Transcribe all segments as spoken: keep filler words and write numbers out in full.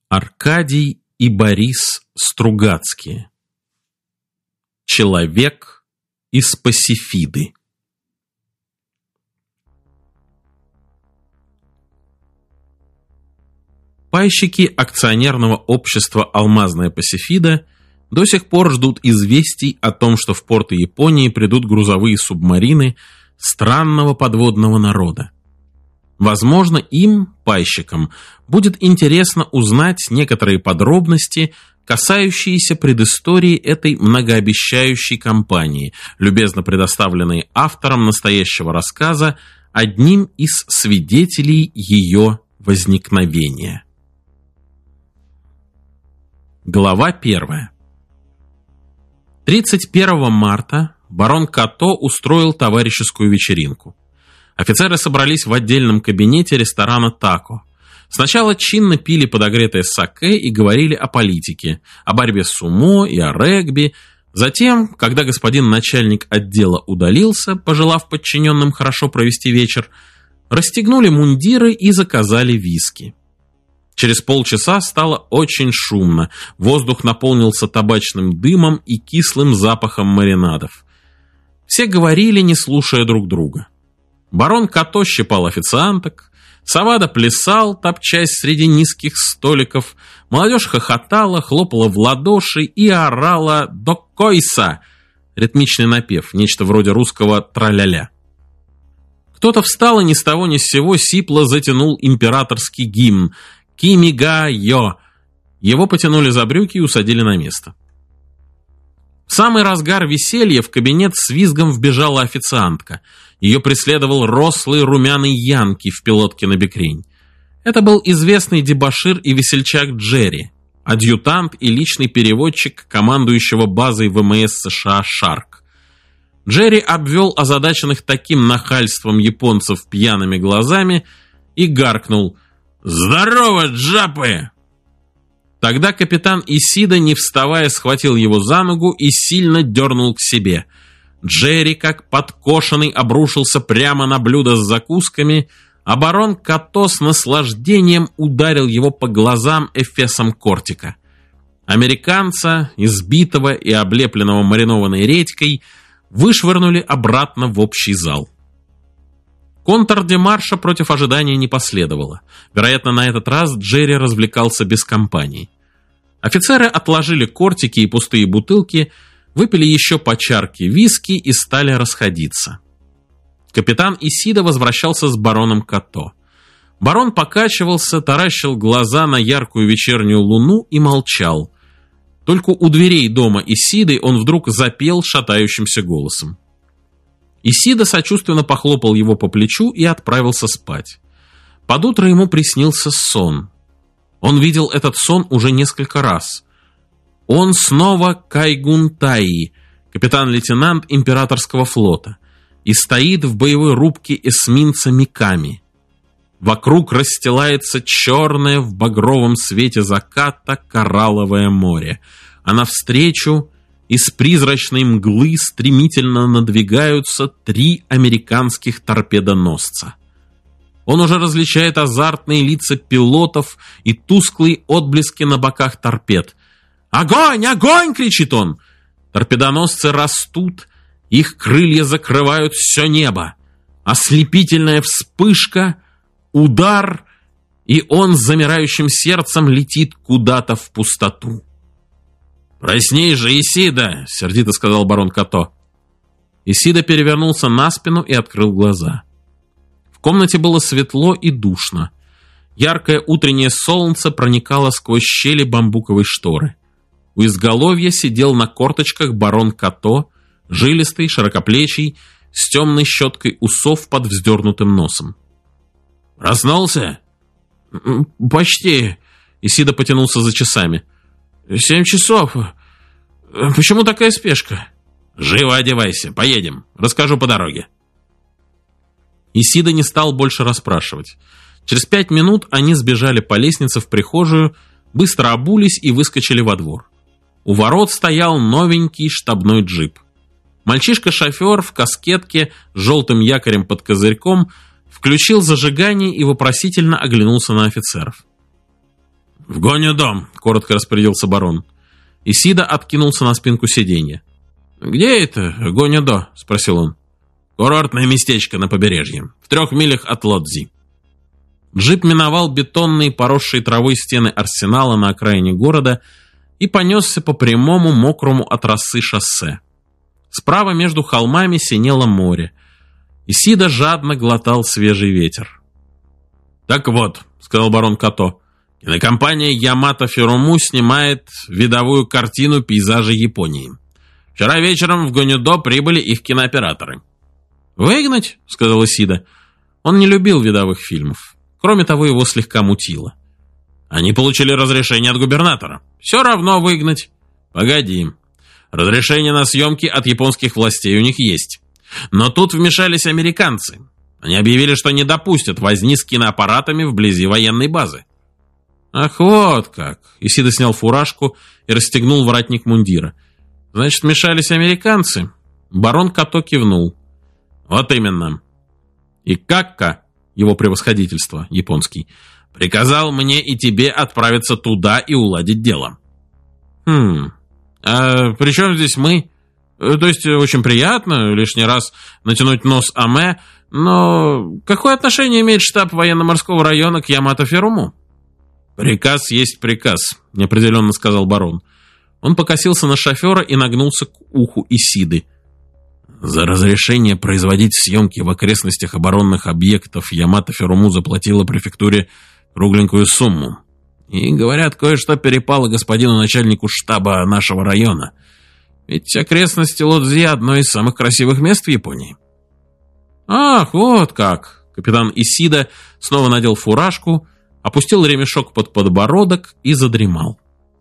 Аркадий и Борис Стругацкие. Человек из Пасифиды. Пайщики акционерного общества «Алмазная Пасифида» до сих пор ждут известий о том, что в порты Японии придут грузовые субмарины странного подводного народа. Возможно, им, пайщикам, будет интересно узнать некоторые подробности, касающиеся предыстории этой многообещающей компании, любезно предоставленной автором настоящего рассказа, одним из свидетелей ее возникновения. Глава первая. тридцать первого марта барон Като устроил товарищескую вечеринку. Офицеры собрались в отдельном кабинете ресторана «Тако». Сначала чинно пили подогретое саке и говорили о политике, о борьбе с сумо и о регби. Затем, когда господин начальник отдела удалился, пожелав подчиненным хорошо провести вечер, расстегнули мундиры и заказали виски. Через полчаса стало очень шумно, воздух наполнился табачным дымом и кислым запахом маринадов. Все говорили, не слушая друг друга. Барон Като щипал официанток, Савада плясал, топчась среди низких столиков, молодежь хохотала, хлопала в ладоши и орала «Докойса!» ритмичный напев, нечто вроде русского «траля-ля». Кто-то встал и ни с того ни с сего сипло затянул императорский гимн «Кимига-йо». Его потянули за брюки и усадили на место. В самый разгар веселья в кабинет с визгом вбежала официантка. Ее преследовал рослый румяный янки в пилотке на бекрень. Это был известный дебошир и весельчак Джерри, адъютант и личный переводчик командующего базой ВМС США «Шарк». Джерри обвел озадаченных таким нахальством японцев пьяными глазами и гаркнул: «Здорово, джапы!» Тогда капитан Исида, не вставая, схватил его за ногу и сильно дернул к себе. Джерри, как подкошенный, обрушился прямо на блюдо с закусками, а барон Като с наслаждением ударил его по глазам эфесом кортика. Американца, избитого и облепленного маринованной редькой, вышвырнули обратно в общий зал. Контрдемарша против ожидания не последовало. Вероятно, на этот раз Джерри развлекался без компании. Офицеры отложили кортики и пустые бутылки, выпили еще по чарке виски и стали расходиться. Капитан Исида возвращался с бароном Като. Барон покачивался, таращил глаза на яркую вечернюю луну и молчал. Только у дверей дома Исиды он вдруг запел шатающимся голосом. Исида сочувственно похлопал его по плечу и отправился спать. Под утро ему приснился сон. Он видел этот сон уже несколько раз. Он снова Кайгун Таи, капитан-лейтенант императорского флота, и стоит в боевой рубке эсминца Миками. Вокруг расстилается черное в багровом свете заката коралловое море, а навстречу из призрачной мглы стремительно надвигаются три американских торпедоносца. Он уже различает азартные лица пилотов и тусклые отблески на боках торпед. «Огонь! Огонь!» — кричит он. Торпедоносцы растут, их крылья закрывают все небо. Ослепительная вспышка, удар, и он с замирающим сердцем летит куда-то в пустоту. «Проснись же, Исида!» — сердито сказал барон Като. Исида перевернулся на спину и открыл глаза. В комнате было светло и душно. Яркое утреннее солнце проникало сквозь щели бамбуковой шторы. У изголовья сидел на корточках барон Като, жилистый, широкоплечий, с темной щеткой усов под вздернутым носом. «Проснулся?» «Почти», — Исида потянулся за часами. «Семь часов. Почему такая спешка?» «Живо одевайся, поедем. Расскажу по дороге». Исида не стал больше расспрашивать. Через пять минут они сбежали по лестнице в прихожую, быстро обулись и выскочили во двор. У ворот стоял новенький штабной джип. Мальчишка-шофер в каскетке с желтым якорем под козырьком включил зажигание и вопросительно оглянулся на офицеров. «В Гоню-дом», — коротко распорядился барон. Исида откинулся на спинку сиденья. «Где это Гоню-до?» — спросил он. «Курортное местечко на побережье, в трех милях от Лодзи». Джип миновал бетонные, поросшие травой стены арсенала на окраине города и понесся по прямому, мокрому от росы шоссе. Справа между холмами синело море. Исида жадно глотал свежий ветер. «Так вот», — сказал барон Като, — «кинокомпания Ямато Фируму снимает видовую картину пейзажей Японии. Вчера вечером в Гонюдо прибыли их кинооператоры». «Выгнать?» — сказал Исида. Он не любил видовых фильмов. Кроме того, его слегка мутило. «Они получили разрешение от губернатора. Все равно выгнать». «Погоди. Разрешение на съемки от японских властей у них есть. Но тут вмешались американцы. Они объявили, что не допустят возни с киноаппаратами вблизи военной базы». «Ах, вот как!» Исида снял фуражку и расстегнул воротник мундира. «Значит, вмешались американцы?» Барон Като кивнул. «Вот именно. И Какка, его превосходительство, японский, приказал мне и тебе отправиться туда и уладить дело». «Хм, а при чем здесь мы? То есть, очень приятно лишний раз натянуть нос аме, но какое отношение имеет штаб военно-морского района к Ямато-Фируму?» «Приказ есть приказ», — неопределенно сказал барон. Он покосился на шофера и нагнулся к уху Исиды. «За разрешение производить съемки в окрестностях оборонных объектов Ямато-Фируму заплатила префектуре кругленькую сумму. И, говорят, кое-что перепало господину начальнику штаба нашего района. Ведь окрестности Лодзи — одно из самых красивых мест в Японии». «Ах, вот как!» Капитан Исида снова надел фуражку, опустил ремешок под подбородок и задремал.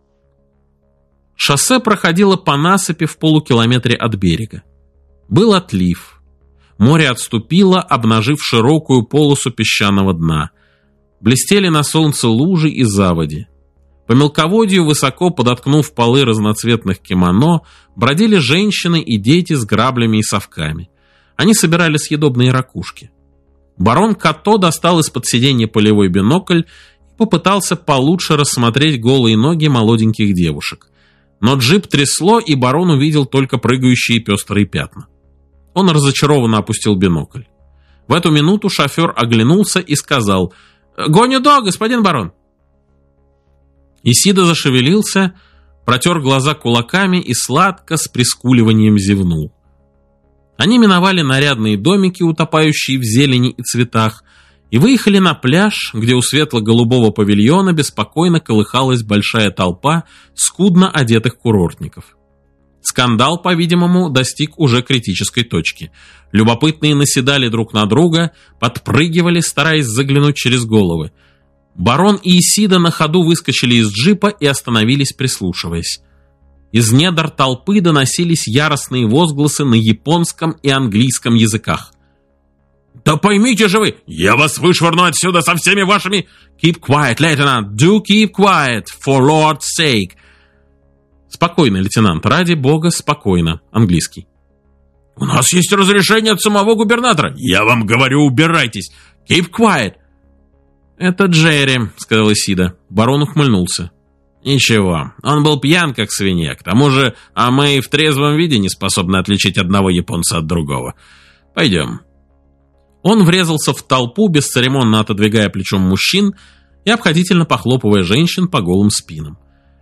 Шоссе проходило по насыпи в полукилометре от берега. Был отлив. Море отступило, обнажив широкую полосу песчаного дна. Блестели на солнце лужи и заводи. По мелководью, высоко подоткнув полы разноцветных кимоно, бродили женщины и дети с граблями и совками. Они собирали съедобные ракушки. Барон Като достал из-под сиденья полевой бинокль и попытался получше рассмотреть голые ноги молоденьких девушек. Но джип трясло, и барон увидел только прыгающие пестрые пятна. Он разочарованно опустил бинокль. В эту минуту шофер оглянулся и сказал: «Гоню-до, господин барон!» Исида зашевелился, протер глаза кулаками и сладко с прискуливанием зевнул. Они миновали нарядные домики, утопающие в зелени и цветах, и выехали на пляж, где у светло-голубого павильона беспокойно колыхалась большая толпа скудно одетых курортников. Скандал, по-видимому, достиг уже критической точки. Любопытные наседали друг на друга, подпрыгивали, стараясь заглянуть через головы. Барон и Исида на ходу выскочили из джипа и остановились, прислушиваясь. Из недр толпы доносились яростные возгласы на японском и английском языках. «Да поймите же вы! Я вас вышвырну отсюда со всеми вашими...» «Keep quiet, lieutenant! Do keep quiet, for Lord's sake!» «Спокойно, лейтенант, ради бога, спокойно». Английский. «У нас есть разрешение от самого губернатора!» «Я вам говорю, убирайтесь! Keep quiet!» «Это Джерри», — сказал Исида. Барон ухмыльнулся. «Ничего, он был пьян, как свинья. К тому же, а мы и в трезвом виде не способны отличить одного японца от другого. Пойдем». Он врезался в толпу, бесцеремонно отодвигая плечом мужчин и обходительно похлопывая женщин по голым спинам.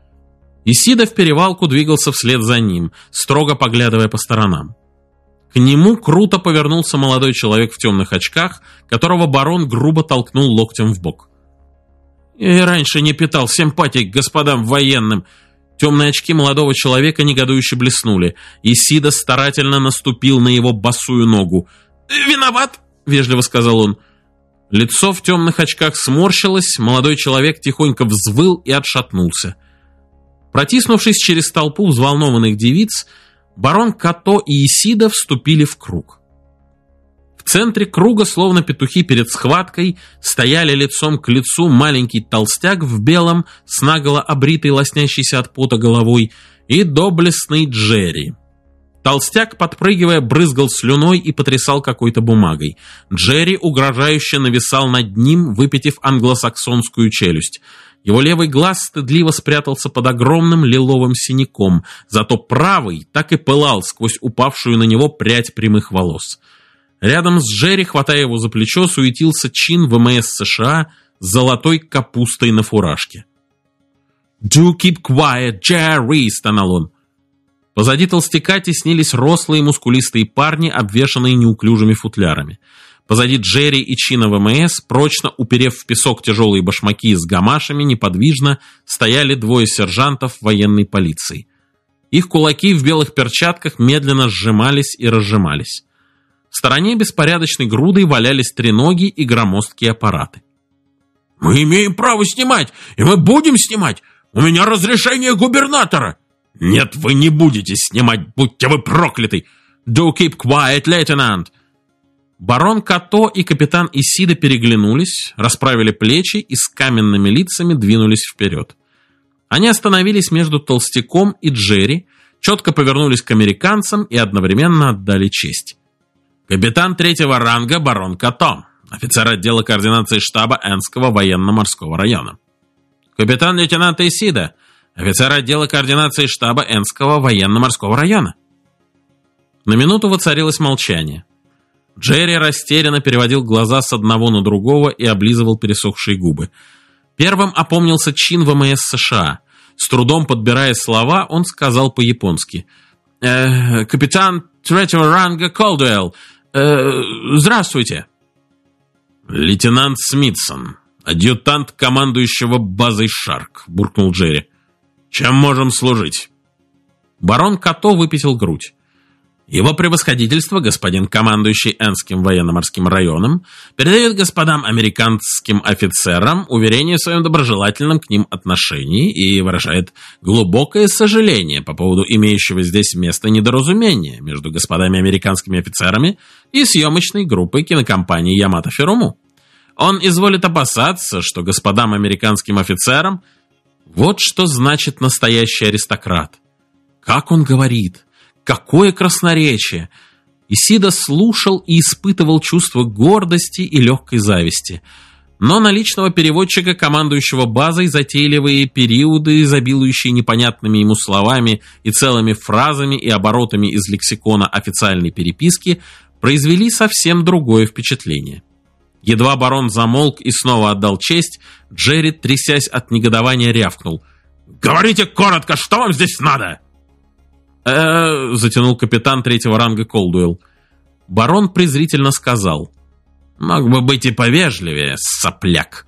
Исида в перевалку двигался вслед за ним, строго поглядывая по сторонам. К нему круто повернулся молодой человек в темных очках, которого барон грубо толкнул локтем в бок. «Я и раньше не питал симпатий к господам военным». Темные очки молодого человека негодующе блеснули. Исида старательно наступил на его босую ногу. «Виноват!» — вежливо сказал он. Лицо в темных очках сморщилось, молодой человек тихонько взвыл и отшатнулся. Протиснувшись через толпу взволнованных девиц, барон Като и Исида вступили в круг. В центре круга, словно петухи перед схваткой, стояли лицом к лицу маленький толстяк в белом, с наголо обритой, лоснящейся от пота головой, и доблестный Джерри. Толстяк, подпрыгивая, брызгал слюной и потрясал какой-то бумагой. Джерри угрожающе нависал над ним, выпятив англосаксонскую челюсть. Его левый глаз стыдливо спрятался под огромным лиловым синяком, зато правый так и пылал сквозь упавшую на него прядь прямых волос. Рядом с Джерри, хватая его за плечо, суетился чин ВМС США с золотой капустой на фуражке. «Do keep quiet, Jerry!» — стонал он. Позади толстяка теснились рослые мускулистые парни, обвешанные неуклюжими футлярами. Позади Джерри и чина ВМС, прочно уперев в песок тяжелые башмаки с гамашами, неподвижно стояли двое сержантов военной полиции. Их кулаки в белых перчатках медленно сжимались и разжимались. В стороне беспорядочной грудой валялись треноги и громоздкие аппараты. «Мы имеем право снимать, и мы будем снимать! У меня разрешение губернатора!» «Нет, вы не будете снимать, будьте вы прокляты! Do keep quiet, лейтенант!» Барон Като и капитан Исида переглянулись, расправили плечи и с каменными лицами двинулись вперед. Они остановились между толстяком и Джерри, четко повернулись к американцам и одновременно отдали честь. «Капитан третьего ранга барон Като, офицер отдела координации штаба Энского военно-морского района. Капитан-лейтенант Исида, офицер отдела координации штаба Энского военно-морского района». На минуту воцарилось молчание. Джерри растерянно переводил глаза с одного на другого и облизывал пересохшие губы. Первым опомнился чин ВМС США. С трудом подбирая слова, он сказал по-японски. «Э, «Капитан третьего ранга Колдуэлл, э, здравствуйте». «Лейтенант Смитсон, адъютант командующего базой Шарк», — буркнул Джерри. «Чем можем служить?» Барон Като выпятил грудь. «Его превосходительство, господин командующий Энским военно-морским районом, передает господам американским офицерам уверение в своем доброжелательном к ним отношении и выражает глубокое сожаление по поводу имеющего здесь место недоразумения между господами американскими офицерами и съемочной группой кинокомпании Ямато Феруму. Он изволит опасаться, что господам американским офицерам...» Вот что значит настоящий аристократ. Как он говорит! Какое красноречие! Исида слушал и испытывал чувство гордости и легкой зависти. Но на личного переводчика, командующего базой, затейливые периоды, изобилующие непонятными ему словами и целыми фразами и оборотами из лексикона официальной переписки, произвели совсем другое впечатление. Едва барон замолк и снова отдал честь, Джерри, трясясь от негодования, рявкнул. «Говорите коротко, что вам здесь надо?» «Э-э-э», затянул капитан третьего ранга Колдуэлл. Барон презрительно сказал. «Мог бы быть и повежливее, сопляк».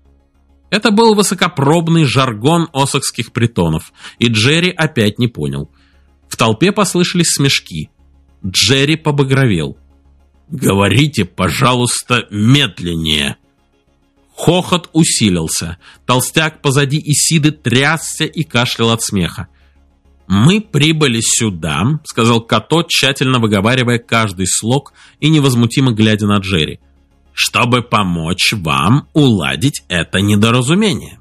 Это был высокопробный жаргон осокских притонов, и Джерри опять не понял. В толпе послышались смешки. Джерри побагровел. «Говорите, пожалуйста, медленнее». Хохот усилился. Толстяк позади Исиды трясся и кашлял от смеха. «Мы прибыли сюда», — сказал Като, тщательно выговаривая каждый слог и невозмутимо глядя на Джерри, «чтобы помочь вам уладить это недоразумение».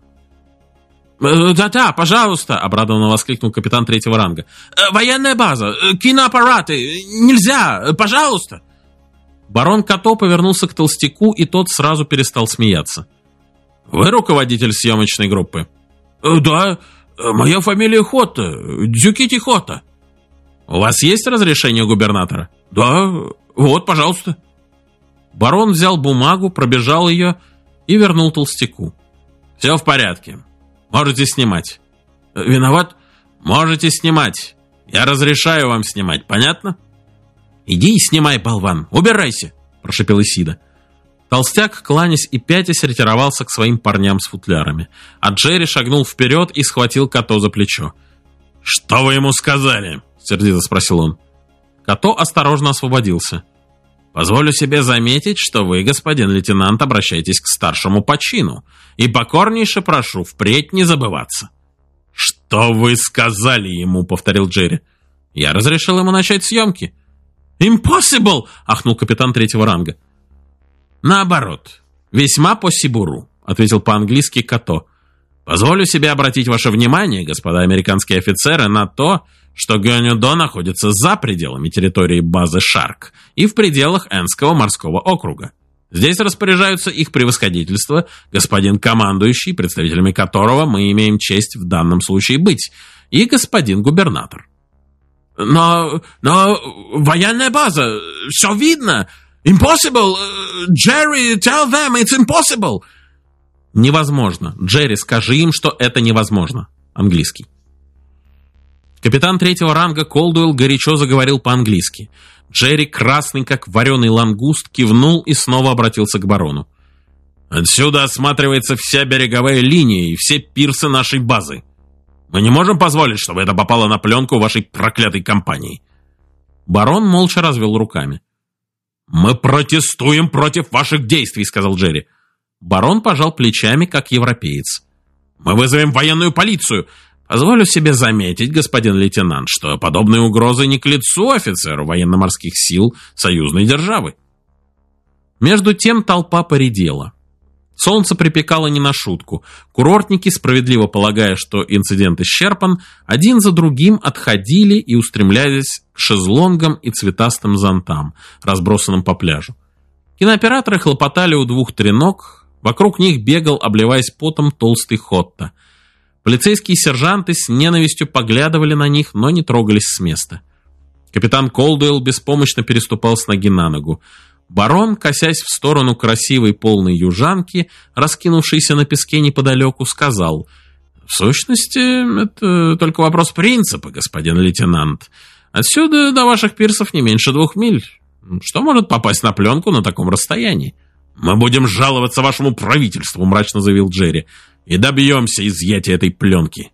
«Да-да, пожалуйста», — обрадованно воскликнул капитан третьего ранга. «Военная база, киноаппараты, нельзя, пожалуйста». Барон Като повернулся к толстяку, и тот сразу перестал смеяться. «Вы руководитель съемочной группы?» «Да, моя фамилия Хота, Дзюкити Хота». «У вас есть разрешение губернатора?» «Да, вот, пожалуйста». Барон взял бумагу, пробежал ее и вернул толстяку. «Все в порядке. Можете снимать». «Виноват?» «Можете снимать. Я разрешаю вам снимать, понятно?» «Иди и снимай, болван, убирайся!» – прошепел Исида. Толстяк, кланясь и пятясь, ретировался к своим парням с футлярами, а Джерри шагнул вперед и схватил Като за плечо. «Что вы ему сказали?» – сердито спросил он. Като осторожно освободился. «Позволю себе заметить, что вы, господин лейтенант, обращаетесь к старшему по чину, и покорнейше прошу впредь не забываться». «Что вы сказали ему?» – повторил Джерри. «Я разрешил ему начать съемки». «Impossible!» – ахнул капитан третьего ранга. «Наоборот, весьма по-сибуру», – ответил по-английски Като. «Позволю себе обратить ваше внимание, господа американские офицеры, на то, что Гёнюдо находится за пределами территории базы Шарк и в пределах Энского морского округа. Здесь распоряжаются их превосходительство, господин командующий, представителями которого мы имеем честь в данном случае быть, и господин губернатор». «Но... но... военная база, все видно! Impossible! Джерри, tell them it's impossible!» «Невозможно. Джерри, скажи им, что это невозможно». Английский. Капитан третьего ранга Колдуэлл горячо заговорил по-английски. Джерри, красный как вареный лангуст, кивнул и снова обратился к барону. «Отсюда осматривается вся береговая линия и все пирсы нашей базы. Мы не можем позволить, чтобы это попало на пленку вашей проклятой компании». Барон молча развел руками. «Мы протестуем против ваших действий», — сказал Джерри. Барон пожал плечами, как европеец. «Мы вызовем военную полицию. Позволю себе заметить, господин лейтенант, что подобные угрозы не к лицу офицеру военно-морских сил союзной державы». Между тем толпа поредела. Солнце припекало не на шутку. Курортники, справедливо полагая, что инцидент исчерпан, один за другим отходили и устремлялись к шезлонгам и цветастым зонтам, разбросанным по пляжу. Кинооператоры хлопотали у двух треног, вокруг них бегал, обливаясь потом, толстый Хотта. Полицейские сержанты с ненавистью поглядывали на них, но не трогались с места. Капитан Колдуэлл беспомощно переступал с ноги на ногу. Барон, косясь в сторону красивой полной южанки, раскинувшейся на песке неподалеку, сказал: «В сущности, это только вопрос принципа, господин лейтенант. Отсюда до ваших пирсов не меньше двух миль. Что может попасть на пленку на таком расстоянии?» «Мы будем жаловаться вашему правительству», — мрачно заявил Джерри, «и добьемся изъятия этой пленки».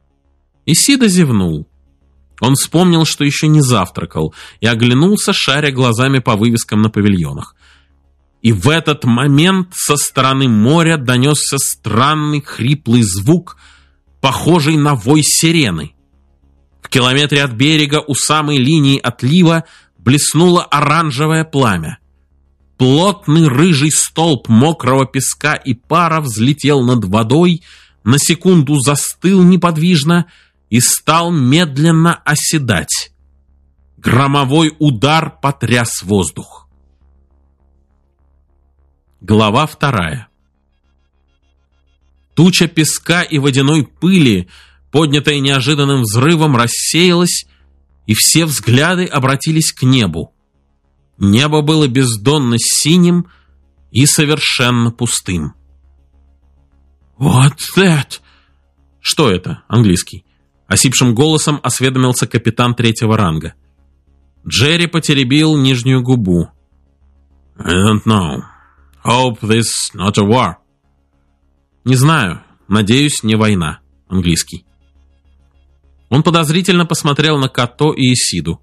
Исидо зевнул. Он вспомнил, что еще не завтракал, и оглянулся, шаря глазами по вывескам на павильонах. И в этот момент со стороны моря донесся странный хриплый звук, похожий на вой сирены. В километре от берега у самой линии отлива блеснуло оранжевое пламя. Плотный рыжий столб мокрого песка и пара взлетел над водой, на секунду застыл неподвижно и стал медленно оседать. Громовой удар потряс воздух. Глава вторая. Туча песка и водяной пыли, поднятая неожиданным взрывом, рассеялась, и все взгляды обратились к небу. Небо было бездонно синим и совершенно пустым. «Вот это!» «Что это?» Английский. Осипшим голосом осведомился капитан третьего ранга. Джерри потеребил нижнюю губу. «I don't know. Hope this not a war». «Не знаю. Надеюсь, не война». Английский. Он подозрительно посмотрел на Като и Исиду.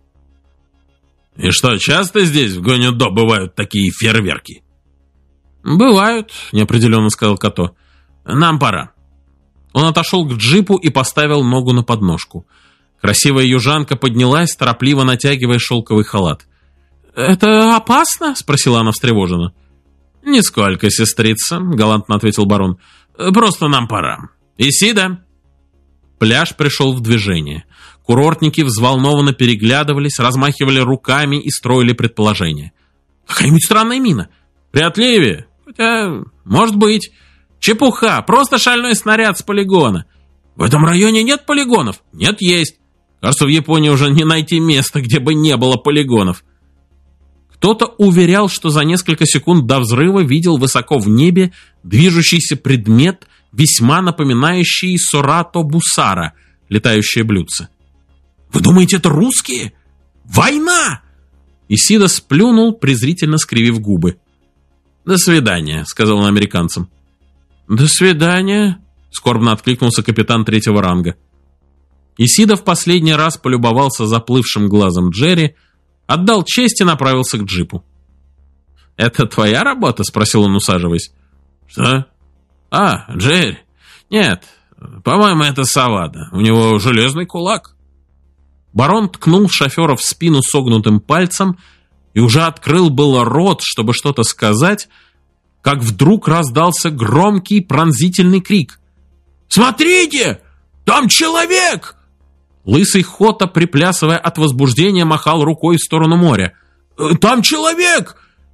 «И что, часто здесь в Гонюдо бывают такие фейерверки?» «Бывают», — неопределенно сказал Като. «Нам пора». Он отошел к джипу и поставил ногу на подножку. Красивая южанка поднялась, торопливо натягивая шелковый халат. «Это опасно?» — спросила она встревоженно. «Нисколько, сестрица», — галантно ответил барон. «Просто нам пора. Исида!» Пляж пришел в движение. Курортники взволнованно переглядывались, размахивали руками и строили предположения. «Какая-нибудь странная мина. При отливе? Хотя, может быть. Чепуха, просто шальной снаряд с полигона. В этом районе нет полигонов? Нет, есть. Кажется, в Японии уже не найти места, где бы не было полигонов». Кто-то уверял, что за несколько секунд до взрыва видел высоко в небе движущийся предмет, весьма напоминающий Сорато Бусара, летающее блюдце. «Вы думаете, это русские? Война!» Исидо сплюнул, презрительно скривив губы. «До свидания», — сказал он американцам. «До свидания», — скорбно откликнулся капитан третьего ранга. Исидо в последний раз полюбовался заплывшим глазом Джерри, отдал честь и направился к джипу. «Это твоя работа?» — спросил он, усаживаясь. «Что? А, Джерри? Нет, по-моему, это Савада. У него железный кулак». Барон ткнул шофера в спину согнутым пальцем и уже открыл было рот, чтобы что-то сказать, как вдруг раздался громкий пронзительный крик. «Смотрите! Там человек!» Лысый Хотта, приплясывая от возбуждения, махал рукой в сторону моря. «Там человек!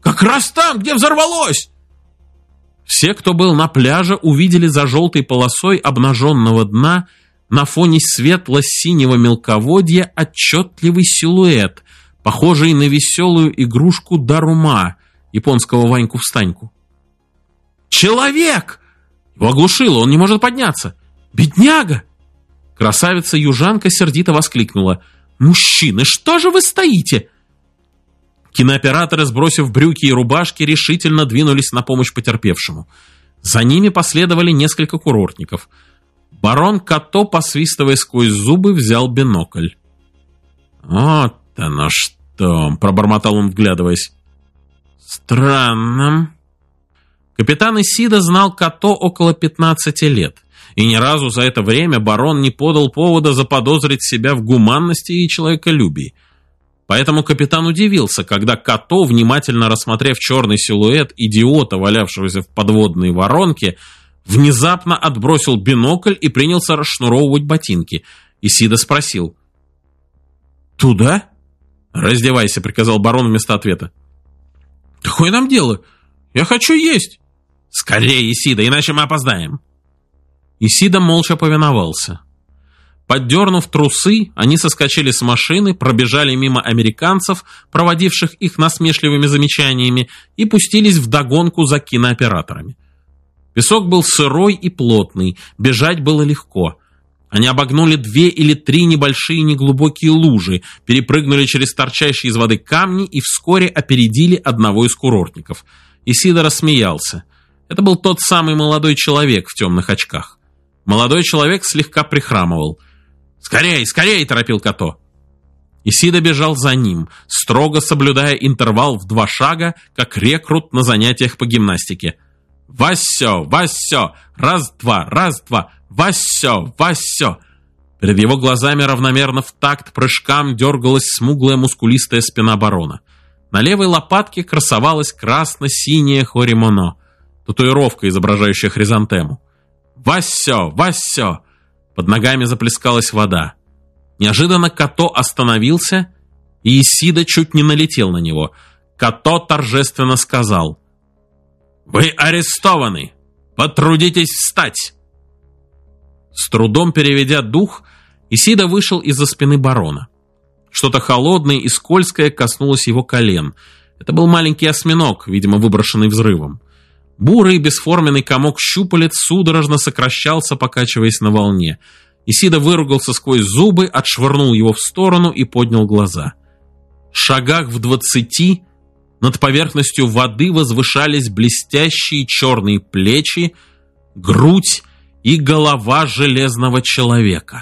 «Как раз там, где взорвалось!» Все, кто был на пляже, увидели за желтой полосой обнаженного дна на фоне светло-синего мелководья отчетливый силуэт, похожий на веселую игрушку Дарума, японского Ваньку-встаньку. «Человек!» Его оглушило, он не может подняться. «Бедняга!» Красавица-южанка сердито воскликнула: «Мужчины, что же вы стоите?» Кинооператоры, сбросив брюки и рубашки, решительно двинулись на помощь потерпевшему. За ними последовали несколько курортников. Барон Като, посвистывая сквозь зубы, взял бинокль. «Вот оно что!» – пробормотал он, вглядываясь. «Странно». Капитан Исида знал Като около пятнадцати лет, и ни разу за это время барон не подал повода заподозрить себя в гуманности и человеколюбии. Поэтому капитан удивился, когда Като, внимательно рассмотрев черный силуэт идиота, валявшегося в подводной воронке, внезапно отбросил бинокль и принялся расшнуровывать ботинки. Исида спросил: «Туда?» «Раздевайся», — приказал барон вместо ответа. «Какое нам дело? Я хочу есть!» «Скорее, Исида, иначе мы опоздаем!» Исида молча повиновался. Поддернув трусы, они соскочили с машины, пробежали мимо американцев, проводивших их насмешливыми замечаниями, и пустились вдогонку за кинооператорами. Песок был сырой и плотный, бежать было легко. Они обогнули две или три небольшие неглубокие лужи, перепрыгнули через торчащие из воды камни и вскоре опередили одного из курортников. Исида рассмеялся. Это был тот самый молодой человек в темных очках. Молодой человек слегка прихрамывал. «Скорей, скорей!» – торопил Като. Исида бежал за ним, строго соблюдая интервал в два шага, как рекрут на занятиях по гимнастике. «Васё, Васё! Раз-два, раз-два! Васё, Васё!» Перед его глазами равномерно в такт прыжкам дергалась смуглая мускулистая спина барона. На левой лопатке красовалась красно-синяя хоримоно, татуировка, изображающая хризантему. «Васё, Васё!» Под ногами заплескалась вода. Неожиданно Като остановился, и Исида чуть не налетел на него. Като торжественно сказал: «Вы арестованы! Потрудитесь встать!» С трудом переведя дух, Исида вышел из-за спины барона. Что-то холодное и скользкое коснулось его колен. Это был маленький осьминог, видимо, выброшенный взрывом. Бурый бесформенный комок щупалец судорожно сокращался, покачиваясь на волне. Исида выругался сквозь зубы, отшвырнул его в сторону и поднял глаза. В шагах в двадцати над поверхностью воды возвышались блестящие черные плечи, грудь и голова железного человека.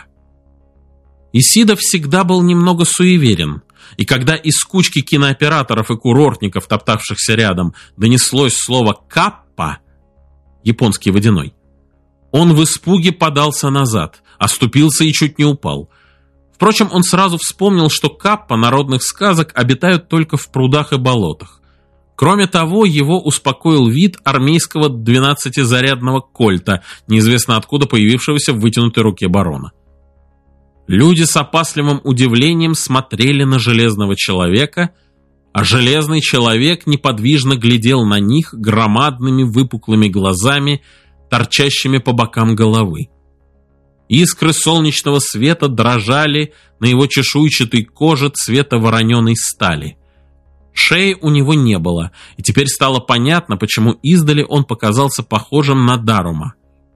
Исида всегда был немного суеверен, и когда из кучки кинооператоров и курортников, топтавшихся рядом, донеслось слово «каппа», японский водяной, он в испуге подался назад, оступился и чуть не упал. Впрочем, он сразу вспомнил, что каппа народных сказок обитают только в прудах и болотах. Кроме того, его успокоил вид армейского двенадцатизарядного кольта, неизвестно откуда появившегося в вытянутой руке барона. Люди с опасливым удивлением смотрели на железного человека, а железный человек неподвижно глядел на них громадными выпуклыми глазами, торчащими по бокам головы. Искры солнечного света дрожали на его чешуйчатой коже цвета вороненой стали. Шеи у него не было, и теперь стало понятно, почему издали он показался похожим на Дарума.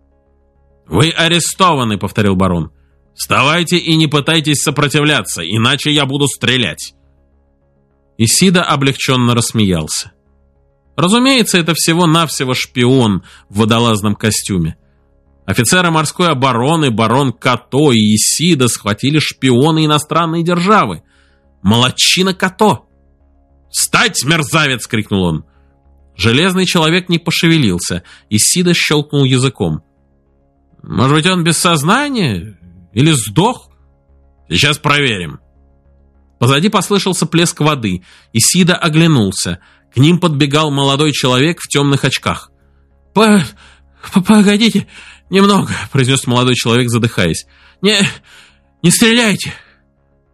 «Вы арестованы», — повторил барон. «Вставайте и не пытайтесь сопротивляться, иначе я буду стрелять». Исида облегченно рассмеялся. Разумеется, это всего-навсего шпион в водолазном костюме. Офицеры морской обороны, барон Като и Исида схватили шпиона иностранной державы. Молодчина Като! «Встать, мерзавец!» — крикнул он. Железный человек не пошевелился, Исида щелкнул языком. «Может быть, он без сознания? Или сдох? Сейчас проверим». Позади послышался плеск воды. Исида оглянулся. К ним подбегал молодой человек в темных очках. «По... погодите немного», — произнес молодой человек, задыхаясь. «Не... не стреляйте!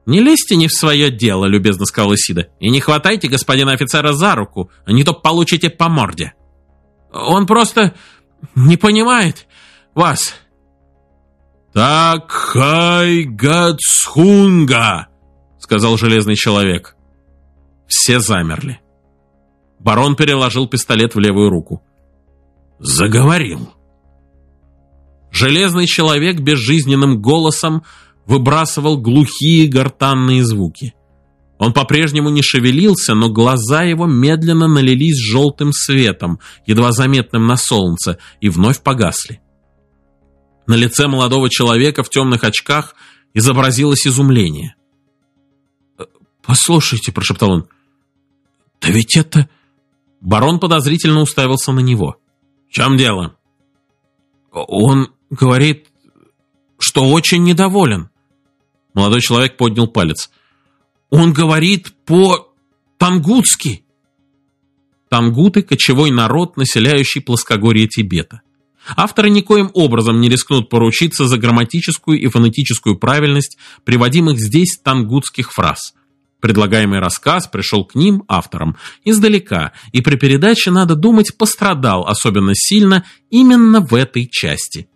«Не лезьте не в свое дело», — любезно сказал Исида. «И не хватайте господина офицера за руку, а не то получите по морде. Он просто не понимает вас». «Так хай гацхунга», — сказал железный человек. Все замерли. Барон переложил пистолет в левую руку. Заговорил. Железный человек безжизненным голосом выбрасывал глухие гортанные звуки. Он по-прежнему не шевелился, но глаза его медленно налились желтым светом, едва заметным на солнце, и вновь погасли. На лице молодого человека в темных очках изобразилось изумление. «Послушайте», — прошептал он, — «да ведь это...» Барон подозрительно уставился на него. «В чем дело?» «Он говорит, что очень недоволен». Молодой человек поднял палец. «Он говорит по-тангутски». Тангуты – кочевой народ, населяющий плоскогорье Тибета. Авторы никоим образом не рискнут поручиться за грамматическую и фонетическую правильность приводимых здесь тангутских фраз. Предлагаемый рассказ пришел к ним, авторам, издалека, и при передаче, надо думать, пострадал особенно сильно именно в этой части.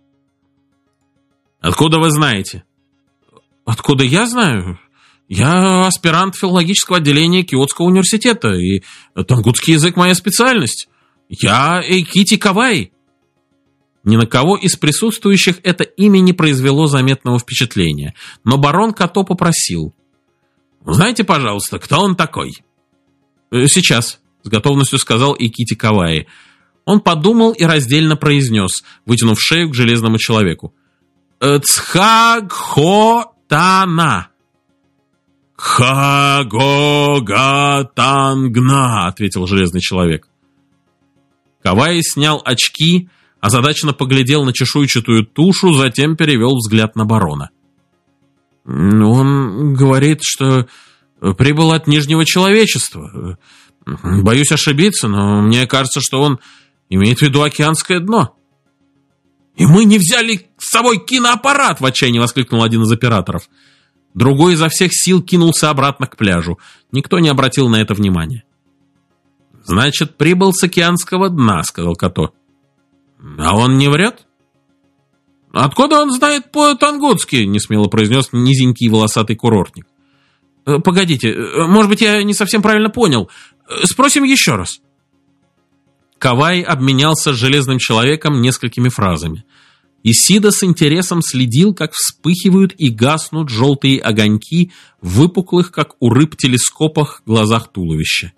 «Откуда вы знаете?» «Откуда я знаю? Я аспирант филологического отделения Киотского университета, и тангутский язык моя специальность. Я Эйкити Кавай». Ни на кого из присутствующих это имя не произвело заметного впечатления, но барон Като попросил: «Знаете, пожалуйста, кто он такой?» «Сейчас», — с готовностью сказал Эйкити Кавай. Он подумал и раздельно произнес, вытянув шею к железному человеку: «Цхагхотана». «Хагогатангна», — ответил железный человек. Кавай снял очки, озадаченно поглядел на чешуйчатую тушу, затем перевел взгляд на барона. «Он говорит, что прибыл от Нижнего Человечества. Боюсь ошибиться, но мне кажется, что он имеет в виду океанское дно». «И мы не взяли с собой киноаппарат!» — в отчаянии воскликнул один из операторов. Другой изо всех сил кинулся обратно к пляжу. Никто не обратил на это внимания. «Значит, прибыл с океанского дна», — сказал Като. «А он не врет?» «Откуда он знает по-тангутски?» — несмело произнес низенький волосатый курортник. «Погодите, может быть, я не совсем правильно понял. Спросим еще раз». Кавай обменялся с железным человеком несколькими фразами. Исида с интересом следил, как вспыхивают и гаснут желтые огоньки в выпуклых, как у рыб, телескопах глазах туловища.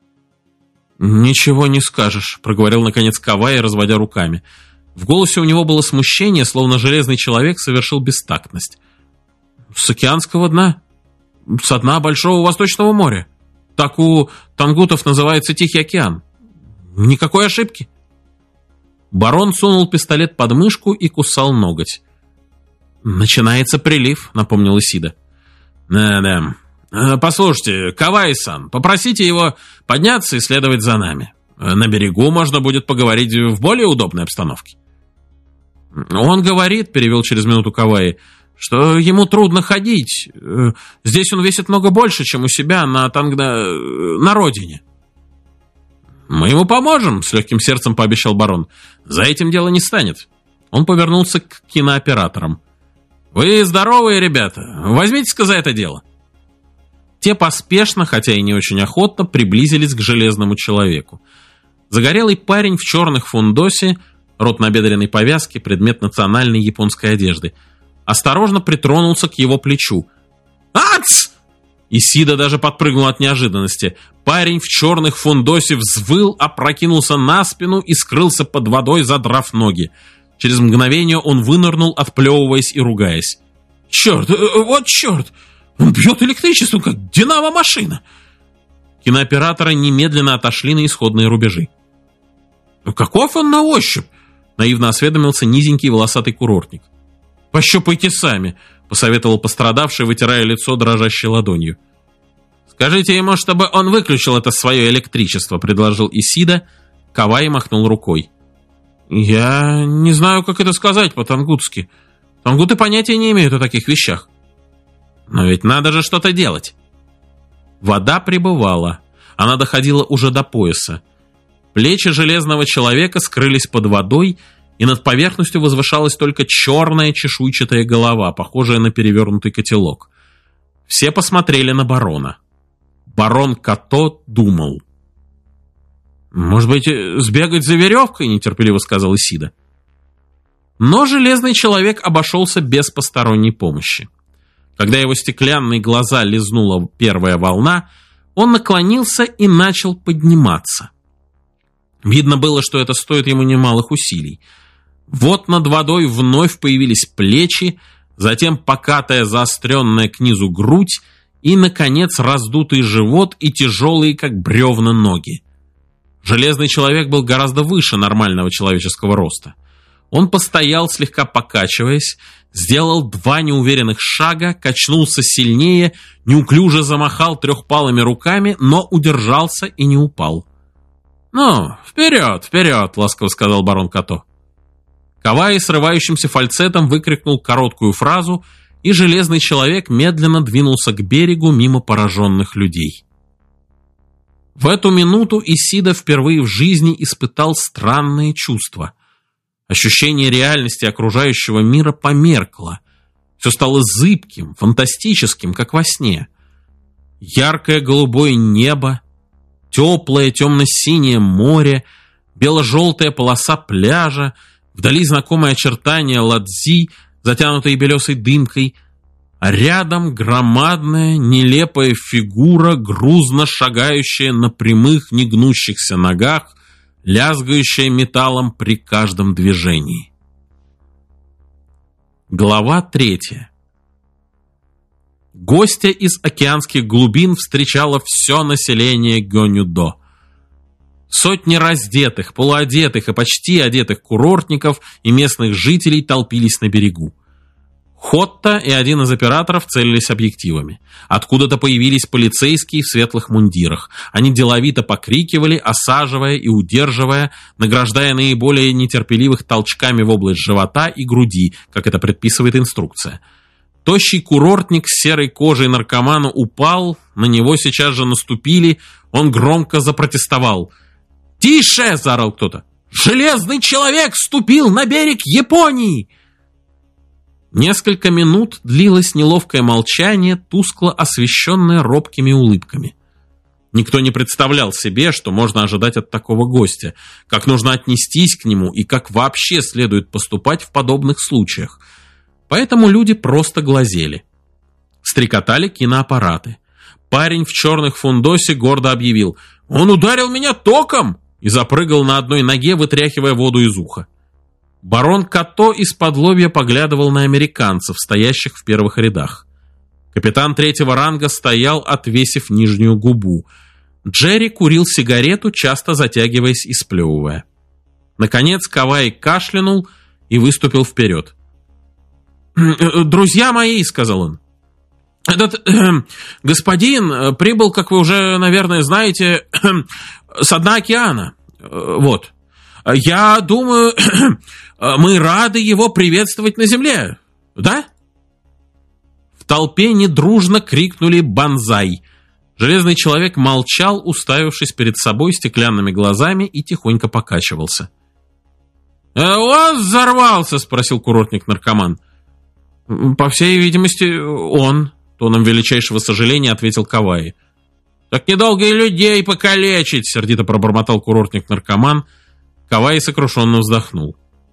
«Ничего не скажешь», — проговорил наконец Кавай, разводя руками. В голосе у него было смущение, словно железный человек совершил бестактность. «С океанского дна? Со дна Большого Восточного моря. Так у тангутов называется Тихий океан. Никакой ошибки». Барон сунул пистолет под мышку и кусал ноготь. «Начинается прилив», — напомнил Исида. «Да-да. Послушайте, Кавай-сан, попросите его подняться и следовать за нами. На берегу можно будет поговорить в более удобной обстановке». «Он говорит», — перевел через минуту Кавай, «что ему трудно ходить. Здесь он весит много больше, чем у себя на Тангна... на родине». «Мы ему поможем», — с легким сердцем пообещал барон. «За этим дело не станет». Он повернулся к кинооператорам. «Вы здоровые ребята, возьмитесь-ка за это дело». Те поспешно, хотя и не очень охотно, приблизились к железному человеку. Загорелый парень в черных фундосе, рот набедренной повязки, предмет национальной японской одежды, осторожно притронулся к его плечу. «Ац!» Исида даже подпрыгнул от неожиданности. Парень в черных фундосе взвыл, опрокинулся на спину и скрылся под водой, задрав ноги. Через мгновение он вынырнул, отплевываясь и ругаясь. «Черт, вот черт! Он бьет электричеством, как динамо-машина!» Кинооператоры немедленно отошли на исходные рубежи. «Каков он на ощупь?» — наивно осведомился низенький волосатый курортник. «Пощупайте сами», — посоветовал пострадавший, вытирая лицо дрожащей ладонью. «Скажите ему, чтобы он выключил это свое электричество», — предложил Исида. Кавай махнул рукой. «Я не знаю, как это сказать по-тангутски. Тангуты понятия не имеют о таких вещах». Но ведь надо же что-то делать. Вода прибывала. Она доходила уже до пояса. Плечи железного человека скрылись под водой, и над поверхностью возвышалась только черная чешуйчатая голова, похожая на перевернутый котелок. Все посмотрели на барона. Барон Като думал. «Может быть, сбегать за веревкой?» — нетерпеливо сказал Исида. Но железный человек обошелся без посторонней помощи. Когда его стеклянные глаза лизнула первая волна, он наклонился и начал подниматься. Видно было, что это стоит ему немалых усилий. Вот над водой вновь появились плечи, затем покатая заостренная к низу грудь и, наконец, раздутый живот и тяжелые, как бревна, ноги. Железный человек был гораздо выше нормального человеческого роста. Он постоял, слегка покачиваясь, сделал два неуверенных шага, качнулся сильнее, неуклюже замахал трехпалыми руками, но удержался и не упал. «Ну, вперед, вперед!» — ласково сказал барон Като. Кавай срывающимся фальцетом выкрикнул короткую фразу, и железный человек медленно двинулся к берегу мимо пораженных людей. В эту минуту Исида впервые в жизни испытал странные чувства. Ощущение реальности окружающего мира померкло. Все стало зыбким, фантастическим, как во сне. Яркое голубое небо, теплое темно-синее море, бело-желтая полоса пляжа, вдали знакомые очертания Ладзи, затянутые белесой дымкой, а рядом громадная, нелепая фигура, грузно шагающая на прямых, негнущихся ногах, лязгающая металлом при каждом движении. Глава третья. Гостя из океанских глубин встречало все население Гёнюдо. Сотни раздетых, полуодетых и почти одетых курортников и местных жителей толпились на берегу. Хотта и один из операторов целились объективами. Откуда-то появились полицейские в светлых мундирах. Они деловито покрикивали, осаживая и удерживая, награждая наиболее нетерпеливых толчками в область живота и груди, как это предписывает инструкция. Тощий курортник с серой кожей наркомана упал, на него сейчас же наступили, он громко запротестовал. «Тише!» – заорал кто-то. «Железный человек ступил на берег Японии!» Несколько минут длилось неловкое молчание, тускло освещенное робкими улыбками. Никто не представлял себе, что можно ожидать от такого гостя, как нужно отнестись к нему и как вообще следует поступать в подобных случаях. Поэтому люди просто глазели. Стрекотали киноаппараты. Парень в черных фундосе гордо объявил: «Он ударил меня током!» и запрыгал на одной ноге, вытряхивая воду из уха. Барон Като из-под-лобья поглядывал на американцев, стоящих в первых рядах. Капитан третьего ранга стоял, отвесив нижнюю губу. Джерри курил сигарету, часто затягиваясь и сплевывая. Наконец Кавай кашлянул и выступил вперед. «Друзья мои», — сказал он, — «этот э, господин прибыл, как вы уже, наверное, знаете, э, с дна океана. Э, вот. Я думаю, мы рады его приветствовать на земле, да?» В толпе недружно крикнули «Бонзай!». Железный человек молчал, уставившись перед собой стеклянными глазами, и тихонько покачивался. «У вас взорвался?» — спросил курортник-наркоман. «По всей видимости, он», — тоном величайшего сожаления ответил Кавай. «Так недолго и людей покалечить!» — сердито пробормотал курортник-наркоман. Кавай сокрушенно вздохнул.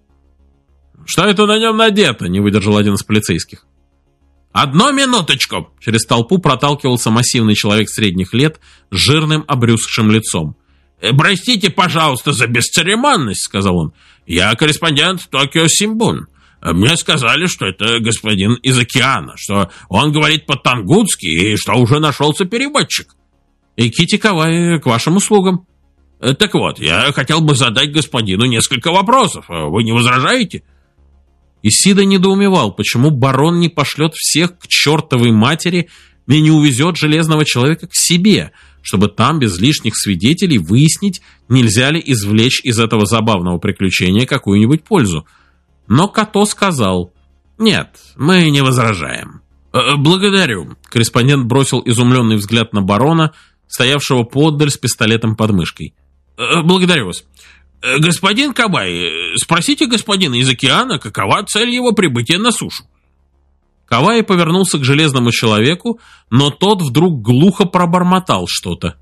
«Что это на нем надето?» — не выдержал один из полицейских. «Одну минуточку!» — через толпу проталкивался массивный человек средних лет с жирным обрюзгшим лицом. «Простите, пожалуйста, за бесцеремонность», — сказал он. «Я корреспондент Токио Симбун. Мне сказали, что это господин из океана, что он говорит по-тангутски и что уже нашелся переводчик». «И Кити Кавай к вашим услугам». «Так вот, я хотел бы задать господину несколько вопросов. Вы не возражаете?» Исида недоумевал, почему барон не пошлет всех к чертовой матери и не увезет железного человека к себе, чтобы там без лишних свидетелей выяснить, нельзя ли извлечь из этого забавного приключения какую-нибудь пользу. Но Като сказал: «Нет, мы не возражаем. «Благодарю». Корреспондент бросил изумленный взгляд на барона, стоявшего поодаль с пистолетом под мышкой. «Благодарю вас. Господин Кавай, спросите господина из океана, какова цель его прибытия на сушу?» Кавай повернулся к железному человеку, но тот вдруг глухо пробормотал что-то.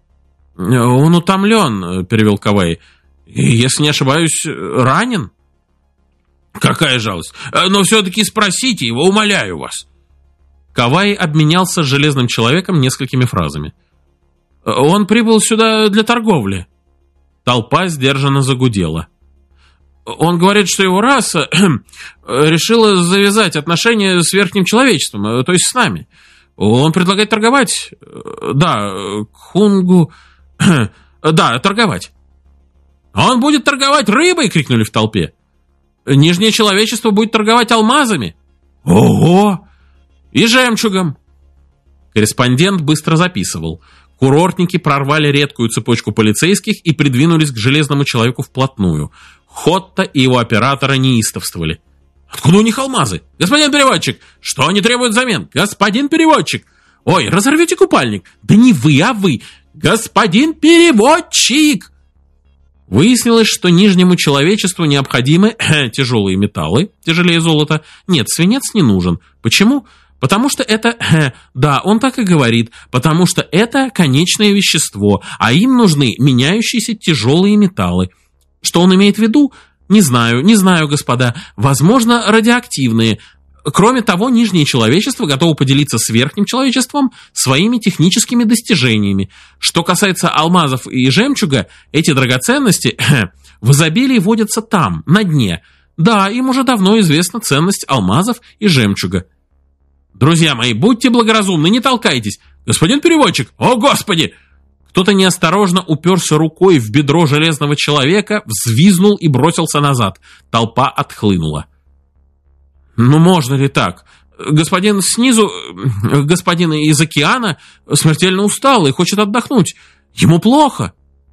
«Он утомлен», — перевел Кавай. «Если не ошибаюсь, ранен?» «Какая жалость! Но все-таки спросите его, умоляю вас!» Кавай обменялся с железным человеком несколькими фразами. «Он прибыл сюда для торговли». Толпа сдержанно загудела. «Он говорит, что его раса решила завязать отношения с верхним человечеством, то есть с нами. Он предлагает торговать. Да, Хунгу... Да, торговать». «Он будет торговать рыбой!» — крикнули в толпе. «Нижнее человечество будет торговать алмазами». «Ого! И жемчугом». Корреспондент быстро записывал. Курортники прорвали редкую цепочку полицейских и придвинулись к железному человеку вплотную. Хотта и его операторы неистовствовали. «Откуда у них алмазы? Господин переводчик! Что они требуют взамен? Господин переводчик! Ой, разорвите купальник! Да не вы, а вы! Господин переводчик!» Выяснилось, что нижнему человечеству необходимы тяжелые металлы, тяжелее золота. Нет, свинец не нужен. Почему? Потому что это... Да, он так и говорит. Потому что это конечное вещество, а им нужны меняющиеся тяжелые металлы. Что он имеет в виду? Не знаю, не знаю, господа. Возможно, радиоактивные. Кроме того, нижнее человечество готово поделиться с верхним человечеством своими техническими достижениями. Что касается алмазов и жемчуга, эти драгоценности в изобилии водятся там, на дне. Да, им уже давно известна ценность алмазов и жемчуга. Друзья мои, будьте благоразумны, не толкайтесь. Господин переводчик, о господи! Кто-то неосторожно уперся рукой в бедро железного человека, взвизнул и бросился назад. Толпа отхлынула. «Ну, можно ли так? Господин снизу, господин из океана, смертельно устал и хочет отдохнуть. Ему плохо».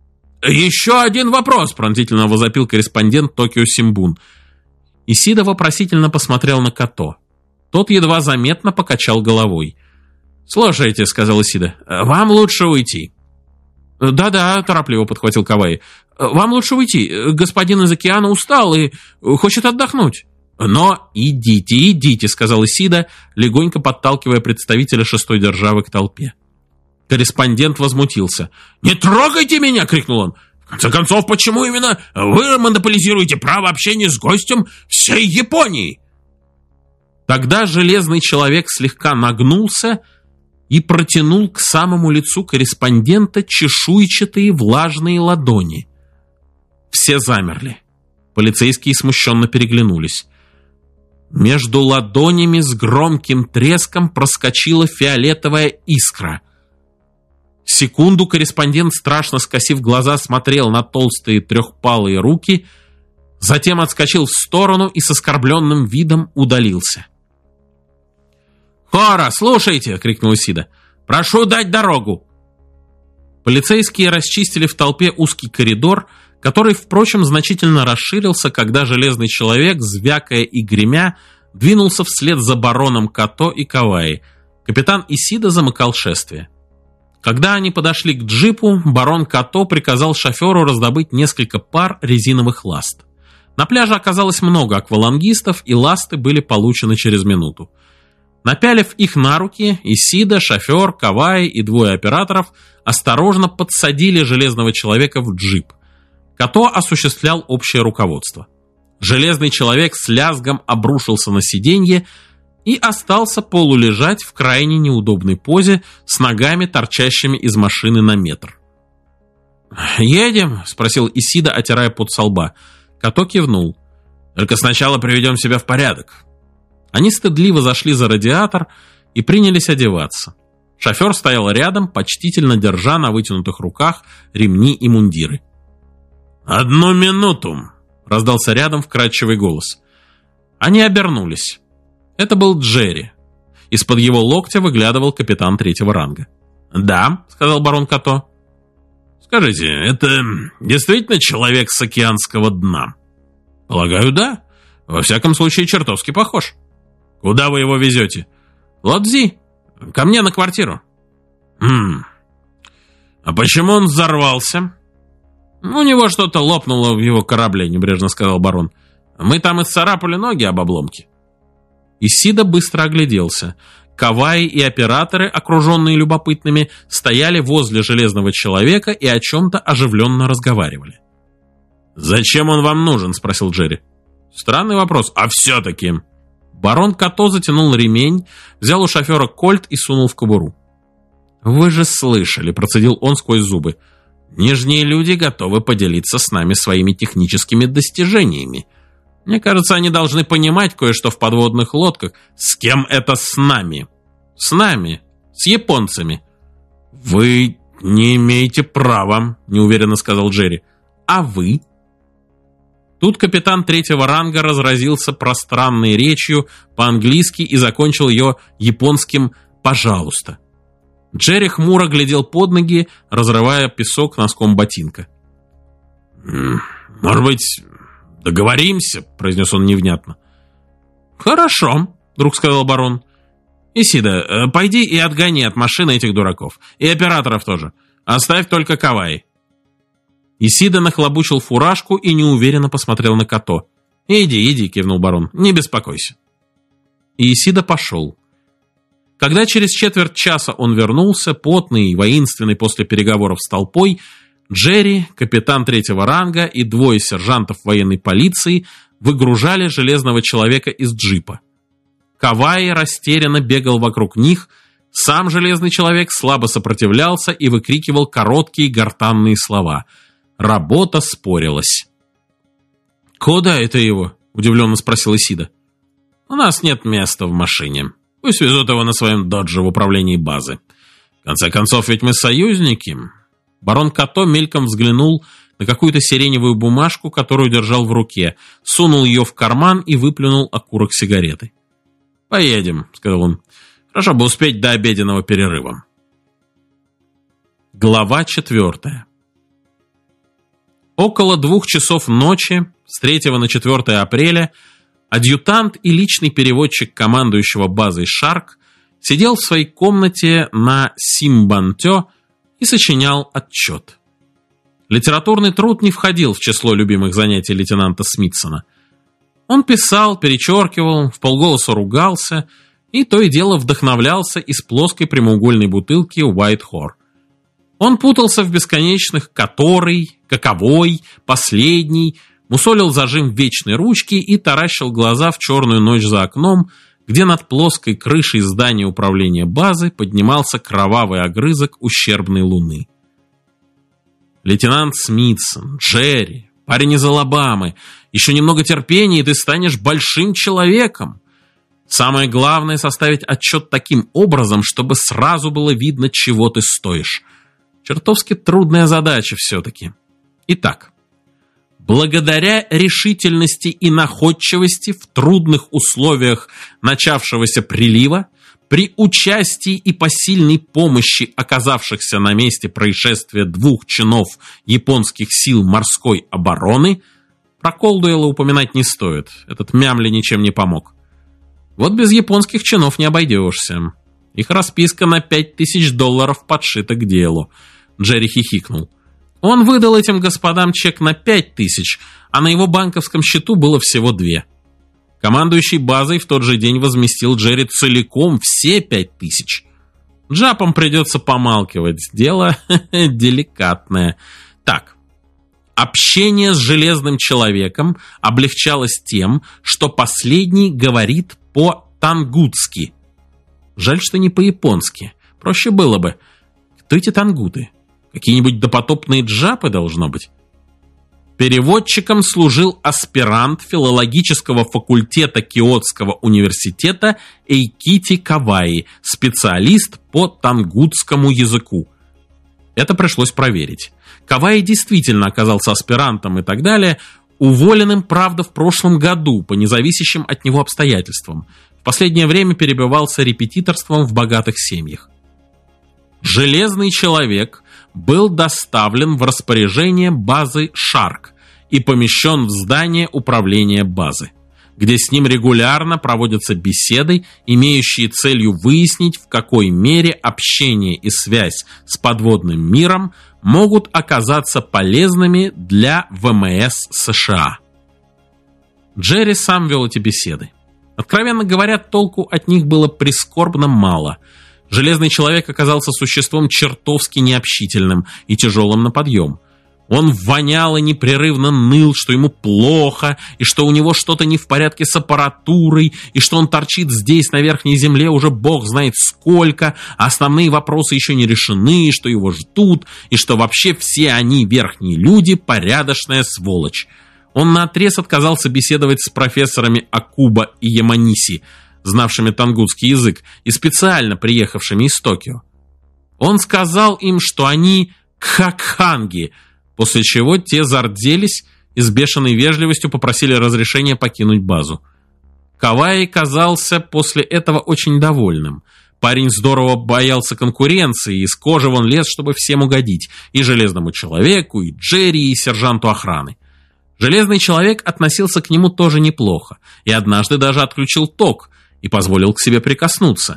«Еще один вопрос», — пронзительно возопил корреспондент Токио Симбун. Исида вопросительно посмотрел на Като. Тот едва заметно покачал головой. «Слушайте», — сказал Исида, — «вам лучше уйти». «Да-да», — торопливо подхватил Кавай, — «вам лучше уйти. Господин из океана устал и хочет отдохнуть». «Но идите, идите», — сказал Исида, легонько подталкивая представителя шестой державы к толпе. Корреспондент возмутился. «Не трогайте меня!» — крикнул он. «В конце концов, почему именно вы монополизируете право общения с гостем всей Японии?» Тогда железный человек слегка нагнулся и протянул к самому лицу корреспондента чешуйчатые влажные ладони. Все замерли. Полицейские смущенно переглянулись. Между ладонями с громким треском проскочила фиолетовая искра. Секунду корреспондент, страшно скосив глаза, смотрел на толстые трехпалые руки, затем отскочил в сторону и с оскорбленным видом удалился. «Хора, слушайте!» — крикнул Исида. «Прошу дать дорогу!» Полицейские расчистили в толпе узкий коридор, который, впрочем, значительно расширился, когда железный человек, звякая и гремя, двинулся вслед за бароном Като и Каваи. Капитан Исида замыкал шествие. Когда они подошли к джипу, барон Като приказал шоферу раздобыть несколько пар резиновых ласт. На пляже оказалось много аквалангистов, и ласты были получены через минуту. Напялив их на руки, Исида, шофер, Каваи и двое операторов осторожно подсадили железного человека в джип. Като осуществлял общее руководство. Железный человек с лязгом обрушился на сиденье и остался полулежать в крайне неудобной позе с ногами, торчащими из машины на метр. «Едем?» — спросил Исида, отирая пот со лба. Като кивнул. «Только сначала приведем себя в порядок». Они стыдливо зашли за радиатор и принялись одеваться. Шофер стоял рядом, почтительно держа на вытянутых руках ремни и мундиры. «Одну минуту!» — раздался рядом вкрадчивый голос. Они обернулись. Это был Джерри. Из-под его локтя выглядывал капитан третьего ранга. «Да», — сказал барон Като. «Скажите, это действительно человек с океанского дна?» «Полагаю, да. Во всяком случае, чертовски похож». «Куда вы его везете?» Лодзи, ко мне на квартиру». «Хм, а почему он взорвался?» «У него что-то лопнуло в его корабле», — небрежно сказал барон. «Мы там исцарапали ноги об обломки». Исида быстро огляделся. Каваи и операторы, окруженные любопытными, стояли возле Железного Человека и о чем-то оживленно разговаривали. «Зачем он вам нужен?» — спросил Джерри. «Странный вопрос. А все-таки...» Барон Като затянул ремень, взял у шофера кольт и сунул в кобуру. «Вы же слышали», — процедил он сквозь зубы. «Нижние люди готовы поделиться с нами своими техническими достижениями. Мне кажется, они должны понимать кое-что в подводных лодках. С кем это с нами?» «С нами. С японцами». «Вы не имеете права», — неуверенно сказал Джерри. «А вы?» Тут капитан третьего ранга разразился пространной речью по-английски и закончил ее японским «пожалуйста». Джерри хмуро глядел под ноги, разрывая песок носком ботинка. «Может быть, договоримся?» – произнес он невнятно. «Хорошо», – вдруг сказал барон. «Исида, пойди и отгони от машины этих дураков. И операторов тоже. Оставь только Каваи». Исида нахлобучил фуражку и неуверенно посмотрел на Като. «Иди, иди», – кивнул барон, – «не беспокойся». И Исида пошел. Когда через четверть часа он вернулся, потный и воинственный после переговоров с толпой, Джерри, капитан третьего ранга и двое сержантов военной полиции выгружали Железного Человека из джипа. Каваи растерянно бегал вокруг них, сам Железный Человек слабо сопротивлялся и выкрикивал короткие гортанные слова. Работа спорилась. «Куда это его?» – удивленно спросил Исида. «У нас нет места в машине. Пусть везут его на своем додже в управлении базы. В конце концов, ведь мы союзники». Барон Като мельком взглянул на какую-то сиреневую бумажку, которую держал в руке, сунул ее в карман и выплюнул окурок сигареты. «Поедем», — сказал он. «Хорошо бы успеть до обеденного перерыва». Глава четвертая. Около двух часов ночи с третьего на четвёртое апреля адъютант и личный переводчик командующего базой «Шарк» сидел в своей комнате на Симбантё и сочинял отчет. Литературный труд не входил в число любимых занятий лейтенанта Смитсона. Он писал, перечеркивал, вполголоса ругался и то и дело вдохновлялся из плоской прямоугольной бутылки White Horse. Он путался в бесконечных «который», «каковой», «последний», мусолил зажим вечной ручки и таращил глаза в черную ночь за окном, где над плоской крышей здания управления базы поднимался кровавый огрызок ущербной луны. «Лейтенант Смитсон, Джерри, парень из Алабамы, еще немного терпения, и ты станешь большим человеком. Самое главное — составить отчет таким образом, чтобы сразу было видно, чего ты стоишь. Чертовски трудная задача все-таки. Итак, благодаря решительности и находчивости в трудных условиях начавшегося прилива, при участии и посильной помощи оказавшихся на месте происшествия двух чинов японских сил морской обороны, про Колдуэлла упоминать не стоит, этот мямли ничем не помог. Вот без японских чинов не обойдешься. Их расписка на пять тысяч долларов подшита к делу. Джерри хихикнул. Он выдал этим господам чек на пять тысяч, а на его банковском счету было всего две. Командующий базой в тот же день возместил Джерри целиком все пять тысяч. Джапам придется помалкивать, дело деликатное. Так, общение с Железным Человеком облегчалось тем, что последний говорит по-тангутски. Жаль, что не по-японски. Проще было бы. Кто эти тангуты? Какие-нибудь допотопные джапы, должно быть? Переводчиком служил аспирант филологического факультета Киотского университета Эйкити Каваи, специалист по тангутскому языку. Это пришлось проверить. Каваи действительно оказался аспирантом и так далее, уволенным, правда, в прошлом году по независящим от него обстоятельствам. В последнее время перебивался репетиторством в богатых семьях. Железный Человек был доставлен в распоряжение базы «Шарк» и помещен в здание управления базы. где с ним регулярно проводятся беседы, имеющие целью выяснить, в какой мере общение и связь с подводным миром могут оказаться полезными для ВМС США. Джерри сам вел эти беседы. Откровенно говоря, толку от них было прискорбно мало. Железный человек оказался существом чертовски необщительным и тяжелым на подъем. Он вонял и непрерывно ныл, что ему плохо, и что у него что-то не в порядке с аппаратурой, и что он торчит здесь, на верхней земле, уже бог знает сколько, а основные вопросы еще не решены, и что его ждут, и что вообще все они, верхние люди, порядочная сволочь. Он наотрез отказался беседовать с профессорами Акуба и Яманиси, знавшими тангутский язык, и специально приехавшими из Токио. Он сказал им, что они кхакханги, после чего те зарделись и с бешеной вежливостью попросили разрешения покинуть базу. Каваи казался после этого очень довольным. Парень здорово боялся конкуренции, и из кожи вон лез, чтобы всем угодить, и Железному человеку, и Джерри, и сержанту охраны. Железный человек относился к нему тоже неплохо, и однажды даже отключил ток и позволил к себе прикоснуться.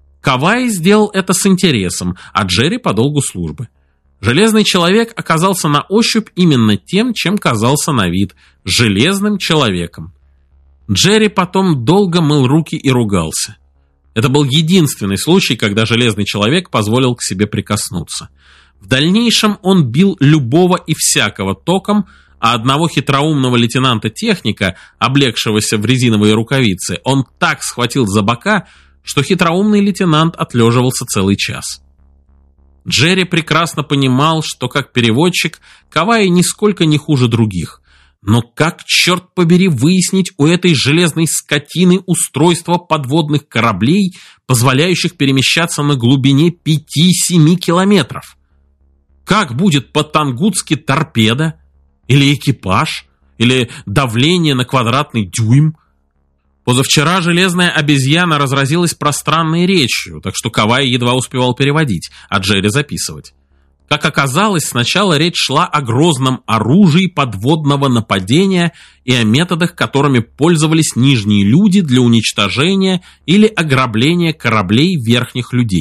Каваи сделал это с интересом, а Джерри по долгу службы. Железный человек оказался на ощупь именно тем, чем казался на вид – железным человеком. Джерри потом долго мыл руки и ругался. Это был единственный случай, когда железный человек позволил к себе прикоснуться. В дальнейшем он бил любого и всякого током, а одного хитроумного лейтенанта-техника, облегшегося в резиновые рукавицы, он так схватил за бока, что хитроумный лейтенант отлеживался целый час. Джерри прекрасно понимал, что как переводчик Каваи нисколько не хуже других. Но как, черт побери, выяснить у этой железной скотины устройство подводных кораблей, позволяющих перемещаться на глубине пяти-семи километров? Как будет по-тангутски торпеда? Или экипаж? Или давление на квадратный дюйм? Позавчера железная обезьяна разразилась пространной речью, так что Каваи едва успевал переводить, а Джерри записывать. Как оказалось, сначала речь шла о грозном оружии подводного нападения и о методах, которыми пользовались нижние люди для уничтожения или ограбления кораблей верхних людей.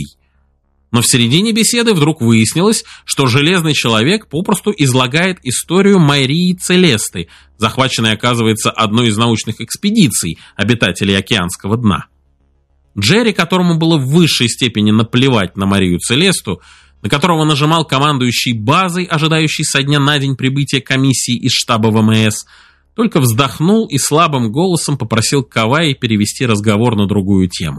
Но в середине беседы вдруг выяснилось, что железный человек попросту излагает историю Майрии Целесты, захваченной, оказывается, одной из научных экспедиций обитателей океанского дна. Джерри, которому было в высшей степени наплевать на Марию Целесту, на которого нажимал командующий базой, ожидающий со дня на день прибытия комиссии из штаба ВМС, только вздохнул и слабым голосом попросил Каваи перевести разговор на другую тему.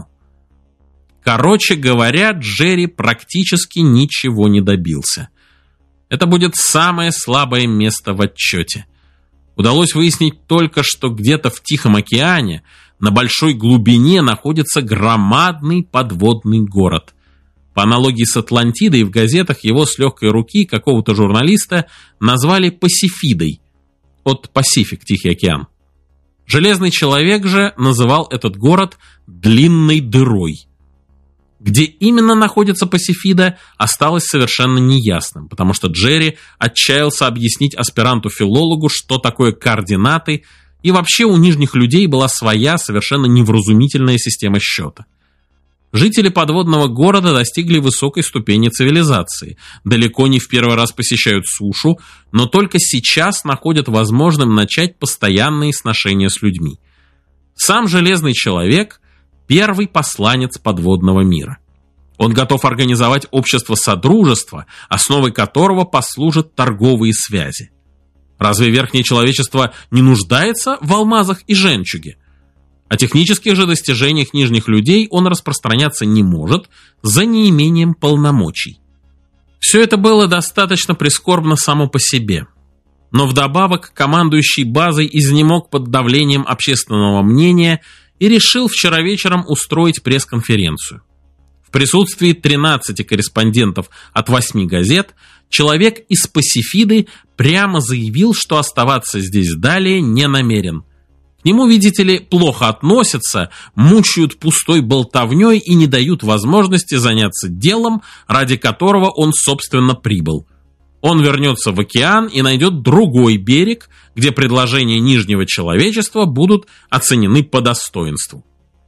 Короче говоря, Джерри практически ничего не добился. Это будет самое слабое место в отчете. Удалось выяснить только, что где-то в Тихом океане на большой глубине находится громадный подводный город. По аналогии с Атлантидой, в газетах его с легкой руки какого-то журналиста назвали Пасифидой, от Пасифик, Тихий океан. Железный человек же называл этот город длинной дырой. Где именно находится Пасифида, осталось совершенно неясным, потому что Джерри отчаялся объяснить аспиранту-филологу, что такое координаты, и вообще у нижних людей была своя, совершенно невразумительная система счета. Жители подводного города достигли высокой ступени цивилизации, далеко не в первый раз посещают сушу, но только сейчас находят возможным начать постоянные сношения с людьми. Сам Железный человек – первый посланец подводного мира. Он готов организовать общество содружества, основой которого послужат торговые связи. Разве верхнее человечество не нуждается в алмазах и жемчуге? О технических же достижениях нижних людей он распространяться не может за неимением полномочий. Все это было достаточно прискорбно само по себе. Но вдобавок командующий базой изнемог под давлением общественного мнения и решил вчера вечером устроить пресс-конференцию. В присутствии тринадцати корреспондентов от восьми газет человек из Пасифиды прямо заявил, что оставаться здесь далее не намерен. К нему, видите ли, плохо относятся, мучают пустой болтовней и не дают возможности заняться делом, ради которого он, собственно, прибыл. Он вернется в океан и найдет другой берег, где предложения нижнего человечества будут оценены по достоинству.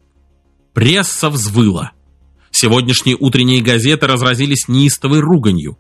Пресса взвыла. Сегодняшние утренние газеты разразились неистовой руганью.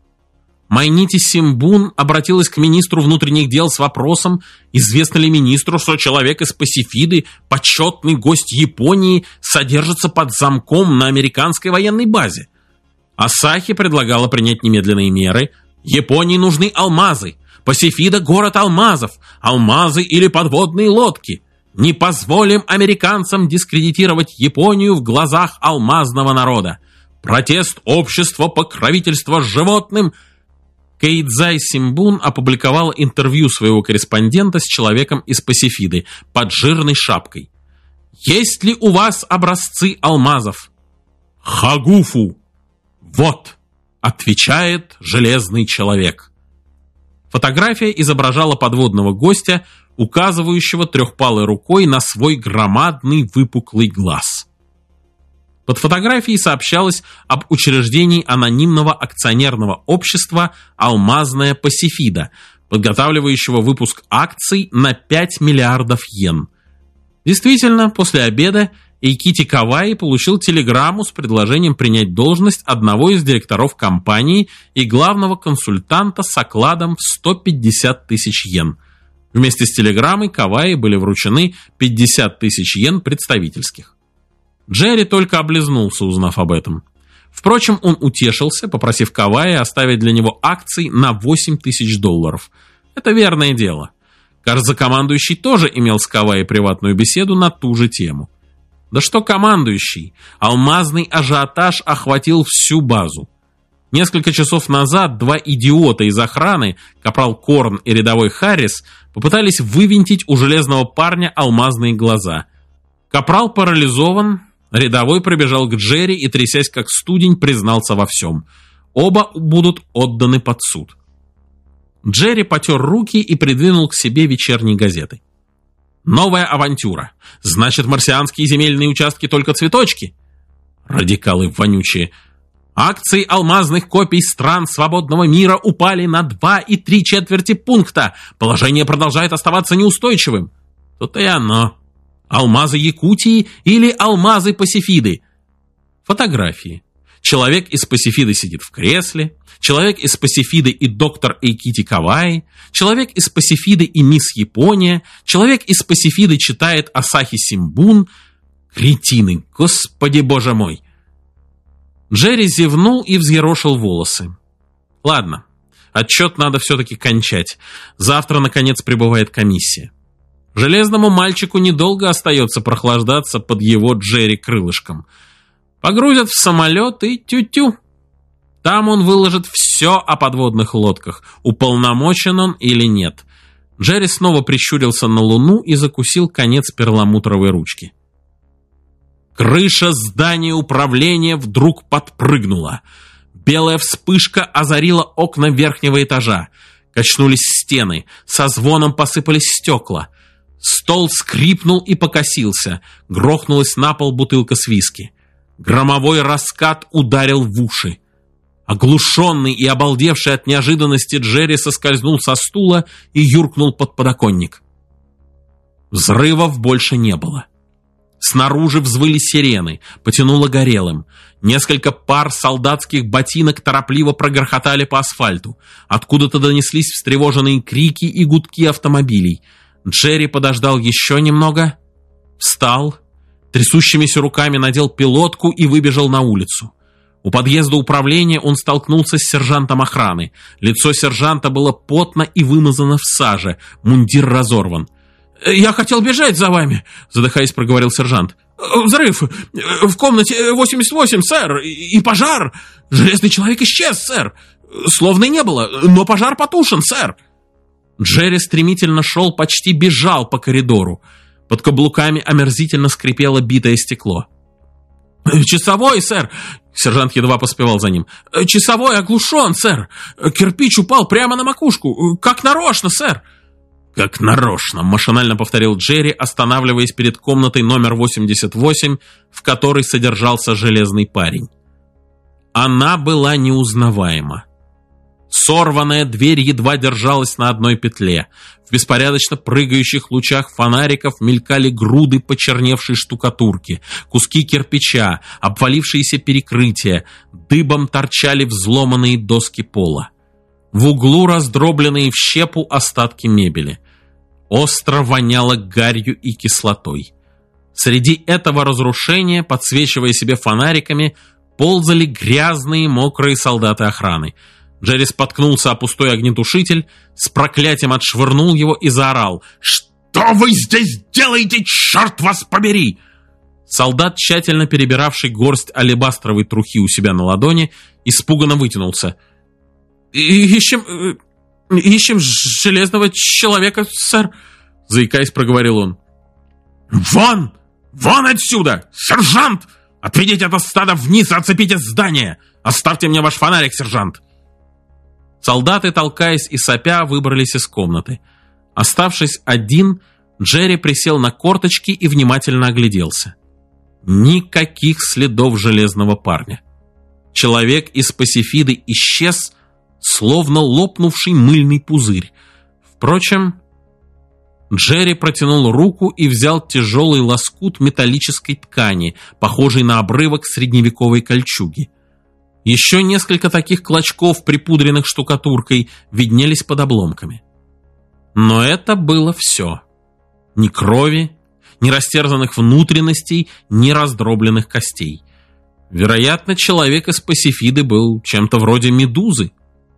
Майнити Симбун обратилась к министру внутренних дел с вопросом, известно ли министру, что человек из Пасифиды, почетный гость Японии, содержится под замком на американской военной базе. Асахи предлагала принять немедленные меры. Японии нужны алмазы. Пасифида – город алмазов. Алмазы или подводные лодки. Не позволим американцам дискредитировать Японию в глазах алмазного народа. Протест общества покровительства животным. Кейдзай Симбун опубликовала интервью своего корреспондента с человеком из Пасифиды под жирной шапкой. «Есть ли у вас образцы алмазов?» «Хагуфу!» «Вот!» — отвечает железный человек. Фотография изображала подводного гостя, указывающего трехпалой рукой на свой громадный выпуклый глаз. Под фотографией сообщалось об учреждении анонимного акционерного общества «Алмазная Пасифида», подготавливающего выпуск акций на пять миллиардов йен. Действительно, после обеда Эйкити Каваи получил телеграмму с предложением принять должность одного из директоров компании и главного консультанта с окладом в сто пятьдесят тысяч йен. Вместе с телеграммой Каваи были вручены пятьдесят тысяч йен представительских. Джерри только облизнулся, узнав об этом. Впрочем, он утешился, попросив Каваи оставить для него акций на восемь тысяч долларов. Это верное дело. Кажется, командующий тоже имел с Каваи приватную беседу на ту же тему. Да что командующий? Алмазный ажиотаж охватил всю базу. Несколько часов назад два идиота из охраны, капрал Корн и рядовой Харрис, попытались вывинтить у железного парня алмазные глаза. Капрал парализован, рядовой пробежал к Джерри и, трясясь как студень, признался во всем. Оба будут отданы под суд. Джерри потер руки и придвинул к себе вечерние газеты. Новая авантюра. Значит, марсианские земельные участки только цветочки? Радикалы вонючие. Акции алмазных копий стран свободного мира упали на два и три четверти пункта. Положение продолжает оставаться неустойчивым. То-то и оно. Алмазы Якутии или алмазы Пасифиды? Фотографии. Человек из Пасифиды сидит в кресле, человек из Пасифиды и доктор Эйкити Каваи, человек из Пасифиды и мисс Япония, человек из Пасифиды читает Асахи Симбун. Кретины, господи боже мой! Джерри зевнул и взъерошил волосы. Ладно, отчет надо все-таки кончать. Завтра, наконец, прибывает комиссия. Железному мальчику недолго остается прохлаждаться под его Джерри крылышком. Погрузят в самолет и тю-тю. Там он выложит все о подводных лодках, уполномочен он или нет. Джерри снова прищурился на луну и закусил конец перламутровой ручки. Крыша здания управления вдруг подпрыгнула. Белая вспышка озарила окна верхнего этажа. Качнулись стены, со звоном посыпались стекла. Стол скрипнул и покосился. Грохнулась на пол бутылка с виски. Громовой раскат ударил в уши. Оглушенный и обалдевший от неожиданности Джерри соскользнул со стула и юркнул под подоконник. Взрывов больше не было. Снаружи взвыли сирены, потянуло горелым. Несколько пар солдатских ботинок торопливо прогрохотали по асфальту. Откуда-то донеслись встревоженные крики и гудки автомобилей. Джерри подождал еще немного, встал, трясущимися руками надел пилотку и выбежал на улицу. У подъезда управления он столкнулся с сержантом охраны. Лицо сержанта было потно и вымазано в саже, мундир разорван. «Я хотел бежать за вами», — задыхаясь, проговорил сержант. «Взрыв! В комнате восемьдесят восемь, сэр! И пожар! Железный человек исчез, сэр! Словно и не было, но пожар потушен, сэр!» Джерри стремительно шел, почти бежал по коридору. Под каблуками омерзительно скрипело битое стекло. «Часовой, сэр!» Сержант едва поспевал за ним. «Часовой оглушен, сэр! Кирпич упал прямо на макушку! Как нарочно, сэр!» «Как нарочно!» – машинально повторил Джерри, останавливаясь перед комнатой номер восемьдесят восемь, в которой содержался железный парень. Она была неузнаваема. Сорванная дверь едва держалась на одной петле. В беспорядочно прыгающих лучах фонариков мелькали груды почерневшей штукатурки, куски кирпича, обвалившиеся перекрытия, дыбом торчали взломанные доски пола. В углу раздробленные в щепу остатки мебели. Остро воняло гарью и кислотой. Среди этого разрушения, подсвечивая себе фонариками, ползали грязные мокрые солдаты охраны. Джерри споткнулся о пустой огнетушитель, с проклятием отшвырнул его и заорал: «Что вы здесь делаете, черт вас побери!» Солдат, тщательно перебиравший горсть алебастровой трухи у себя на ладони, испуганно вытянулся. «Ищем... ищем железного человека, сэр», — заикаясь, проговорил он. «Вон! Вон отсюда! Сержант! Отведите это стадо вниз и оцепите здание! Оставьте мне ваш фонарик, сержант!» Солдаты, толкаясь и сопя, выбрались из комнаты. Оставшись один, Джерри присел на корточки и внимательно огляделся. Никаких следов железного парня. Человек из пасифиды исчез, словно лопнувший мыльный пузырь. Впрочем, Джерри протянул руку и взял тяжелый лоскут металлической ткани, похожий на обрывок средневековой кольчуги. Еще несколько таких клочков, припудренных штукатуркой, виднелись под обломками. Но это было все. Ни крови, ни растерзанных внутренностей, ни раздробленных костей. Вероятно, человек из пасифиды был чем-то вроде медузы.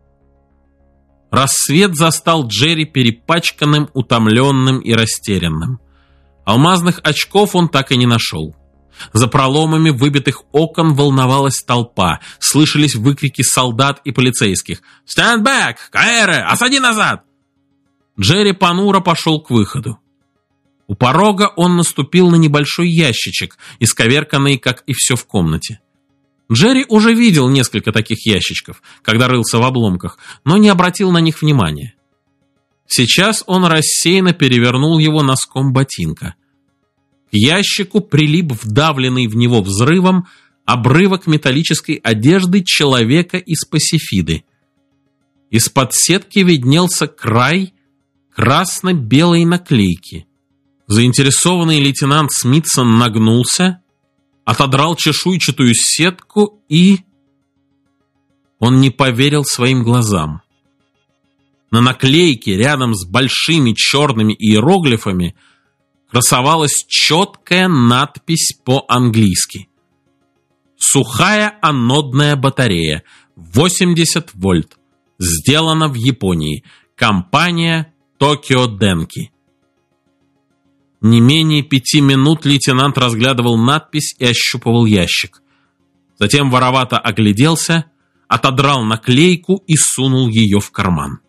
Рассвет застал Джерри перепачканным, утомленным и растерянным. Алмазных очков он так и не нашел. За проломами выбитых окон волновалась толпа, слышались выкрики солдат и полицейских. «Stand back! Каэре! Осади назад!» Джерри понуро пошел к выходу. У порога он наступил на небольшой ящичек, исковерканный, как и все в комнате. Джерри уже видел несколько таких ящичков, когда рылся в обломках, но не обратил на них внимания. Сейчас он рассеянно перевернул его носком ботинка. К ящику прилип вдавленный в него взрывом обрывок металлической одежды человека из пасифиды. Из-под сетки виднелся край красно-белой наклейки. Заинтересованный лейтенант Смитсон нагнулся, отодрал чешуйчатую сетку и... Он не поверил своим глазам. На наклейке рядом с большими черными иероглифами красовалась четкая надпись по-английски. «Сухая анодная батарея, восемьдесят вольт. Сделана в Японии. Компания Токио Денки». Не менее пяти минут лейтенант разглядывал надпись и ощупывал ящик. Затем воровато огляделся, отодрал наклейку и сунул ее в карман.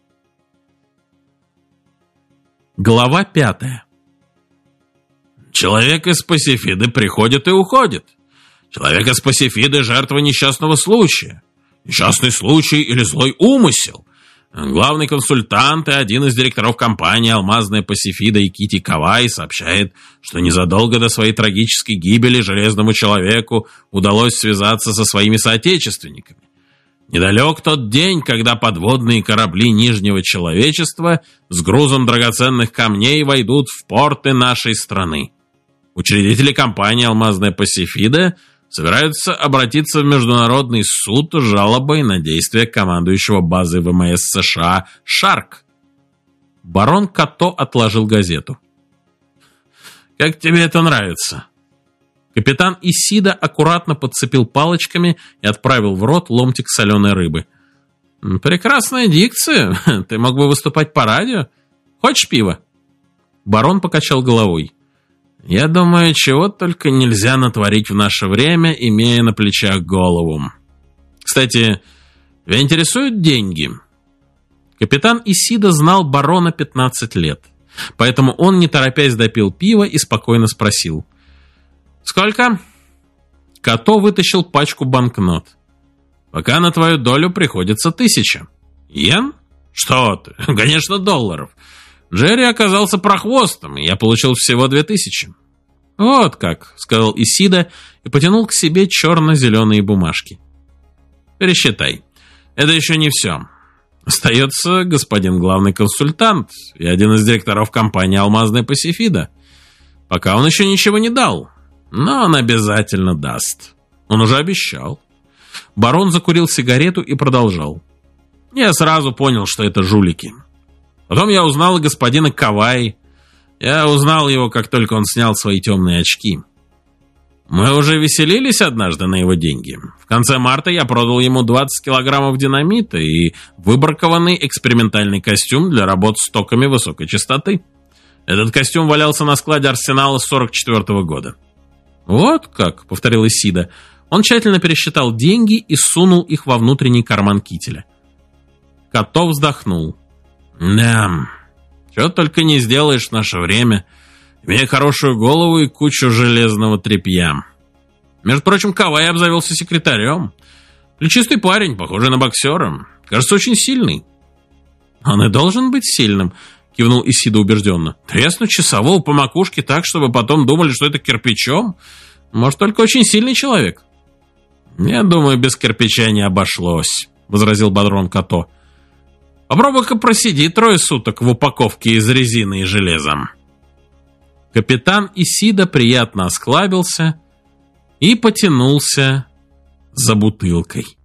Глава пятая. Человек из пасифиды приходит и уходит. Человек из пасифиды — жертва несчастного случая. Несчастный случай или злой умысел. Главный консультант и один из директоров компании «Алмазная Пасифида» Икити Кавай сообщает, что незадолго до своей трагической гибели железному человеку удалось связаться со своими соотечественниками. Недалек тот день, когда подводные корабли Нижнего Человечества с грузом драгоценных камней войдут в порты нашей страны. Учредители компании «Алмазная Пасифида» собираются обратиться в Международный суд с жалобой на действия командующего базы ВМС США «Шарк». Барон Като отложил газету. «Как тебе это нравится?» Капитан Исида аккуратно подцепил палочками и отправил в рот ломтик соленой рыбы. «Прекрасная дикция. Ты мог бы выступать по радио. Хочешь пива?» Барон покачал головой. «Я думаю, чего только нельзя натворить в наше время, имея на плечах голову. Кстати, тебя интересуют деньги?» Капитан Исида знал барона пятнадцать лет, поэтому он, не торопясь, допил пива и спокойно спросил. «Сколько?» Като вытащил пачку банкнот. «Пока на твою долю приходится тысяча». «Йен? Что ты? Конечно, долларов. Джерри оказался прохвостом, и я получил всего две тысячи». «Вот как», — сказал Исида и потянул к себе черно-зеленые бумажки. «Пересчитай. Это еще не все. Остается господин главный консультант и один из директоров компании «Алмазная Пасифида». Пока он еще ничего не дал, но он обязательно даст. Он уже обещал. Барон закурил сигарету и продолжал. Я сразу понял, что это жулики. Потом я узнал и господина Кавай. Я узнал его, как только он снял свои темные очки. Мы уже веселились однажды на его деньги. В конце марта я продал ему двадцать килограммов динамита и выбракованный экспериментальный костюм для работ с токами высокой частоты. Этот костюм валялся на складе арсенала с сорок четвёртого года. «Вот как», — повторил Исида. Он тщательно пересчитал деньги и сунул их во внутренний карман кителя. Като вздохнул. «Да, что только не сделаешь в наше время. Имея хорошую голову и кучу железного тряпья. Между прочим, Кавай обзавелся секретарем. Плечистый парень, похожий на боксера. Кажется, очень сильный». «Он и должен быть сильным», — кивнул Исида убежденно. «Треснуть часового по макушке так, чтобы потом думали, что это кирпичом? Может, только очень сильный человек». «Я думаю, без кирпича не обошлось», — возразил Бодрон Като. «Попробуй-ка просиди трое суток в упаковке из резины и железа». Капитан Исида приятно осклабился и потянулся за бутылкой.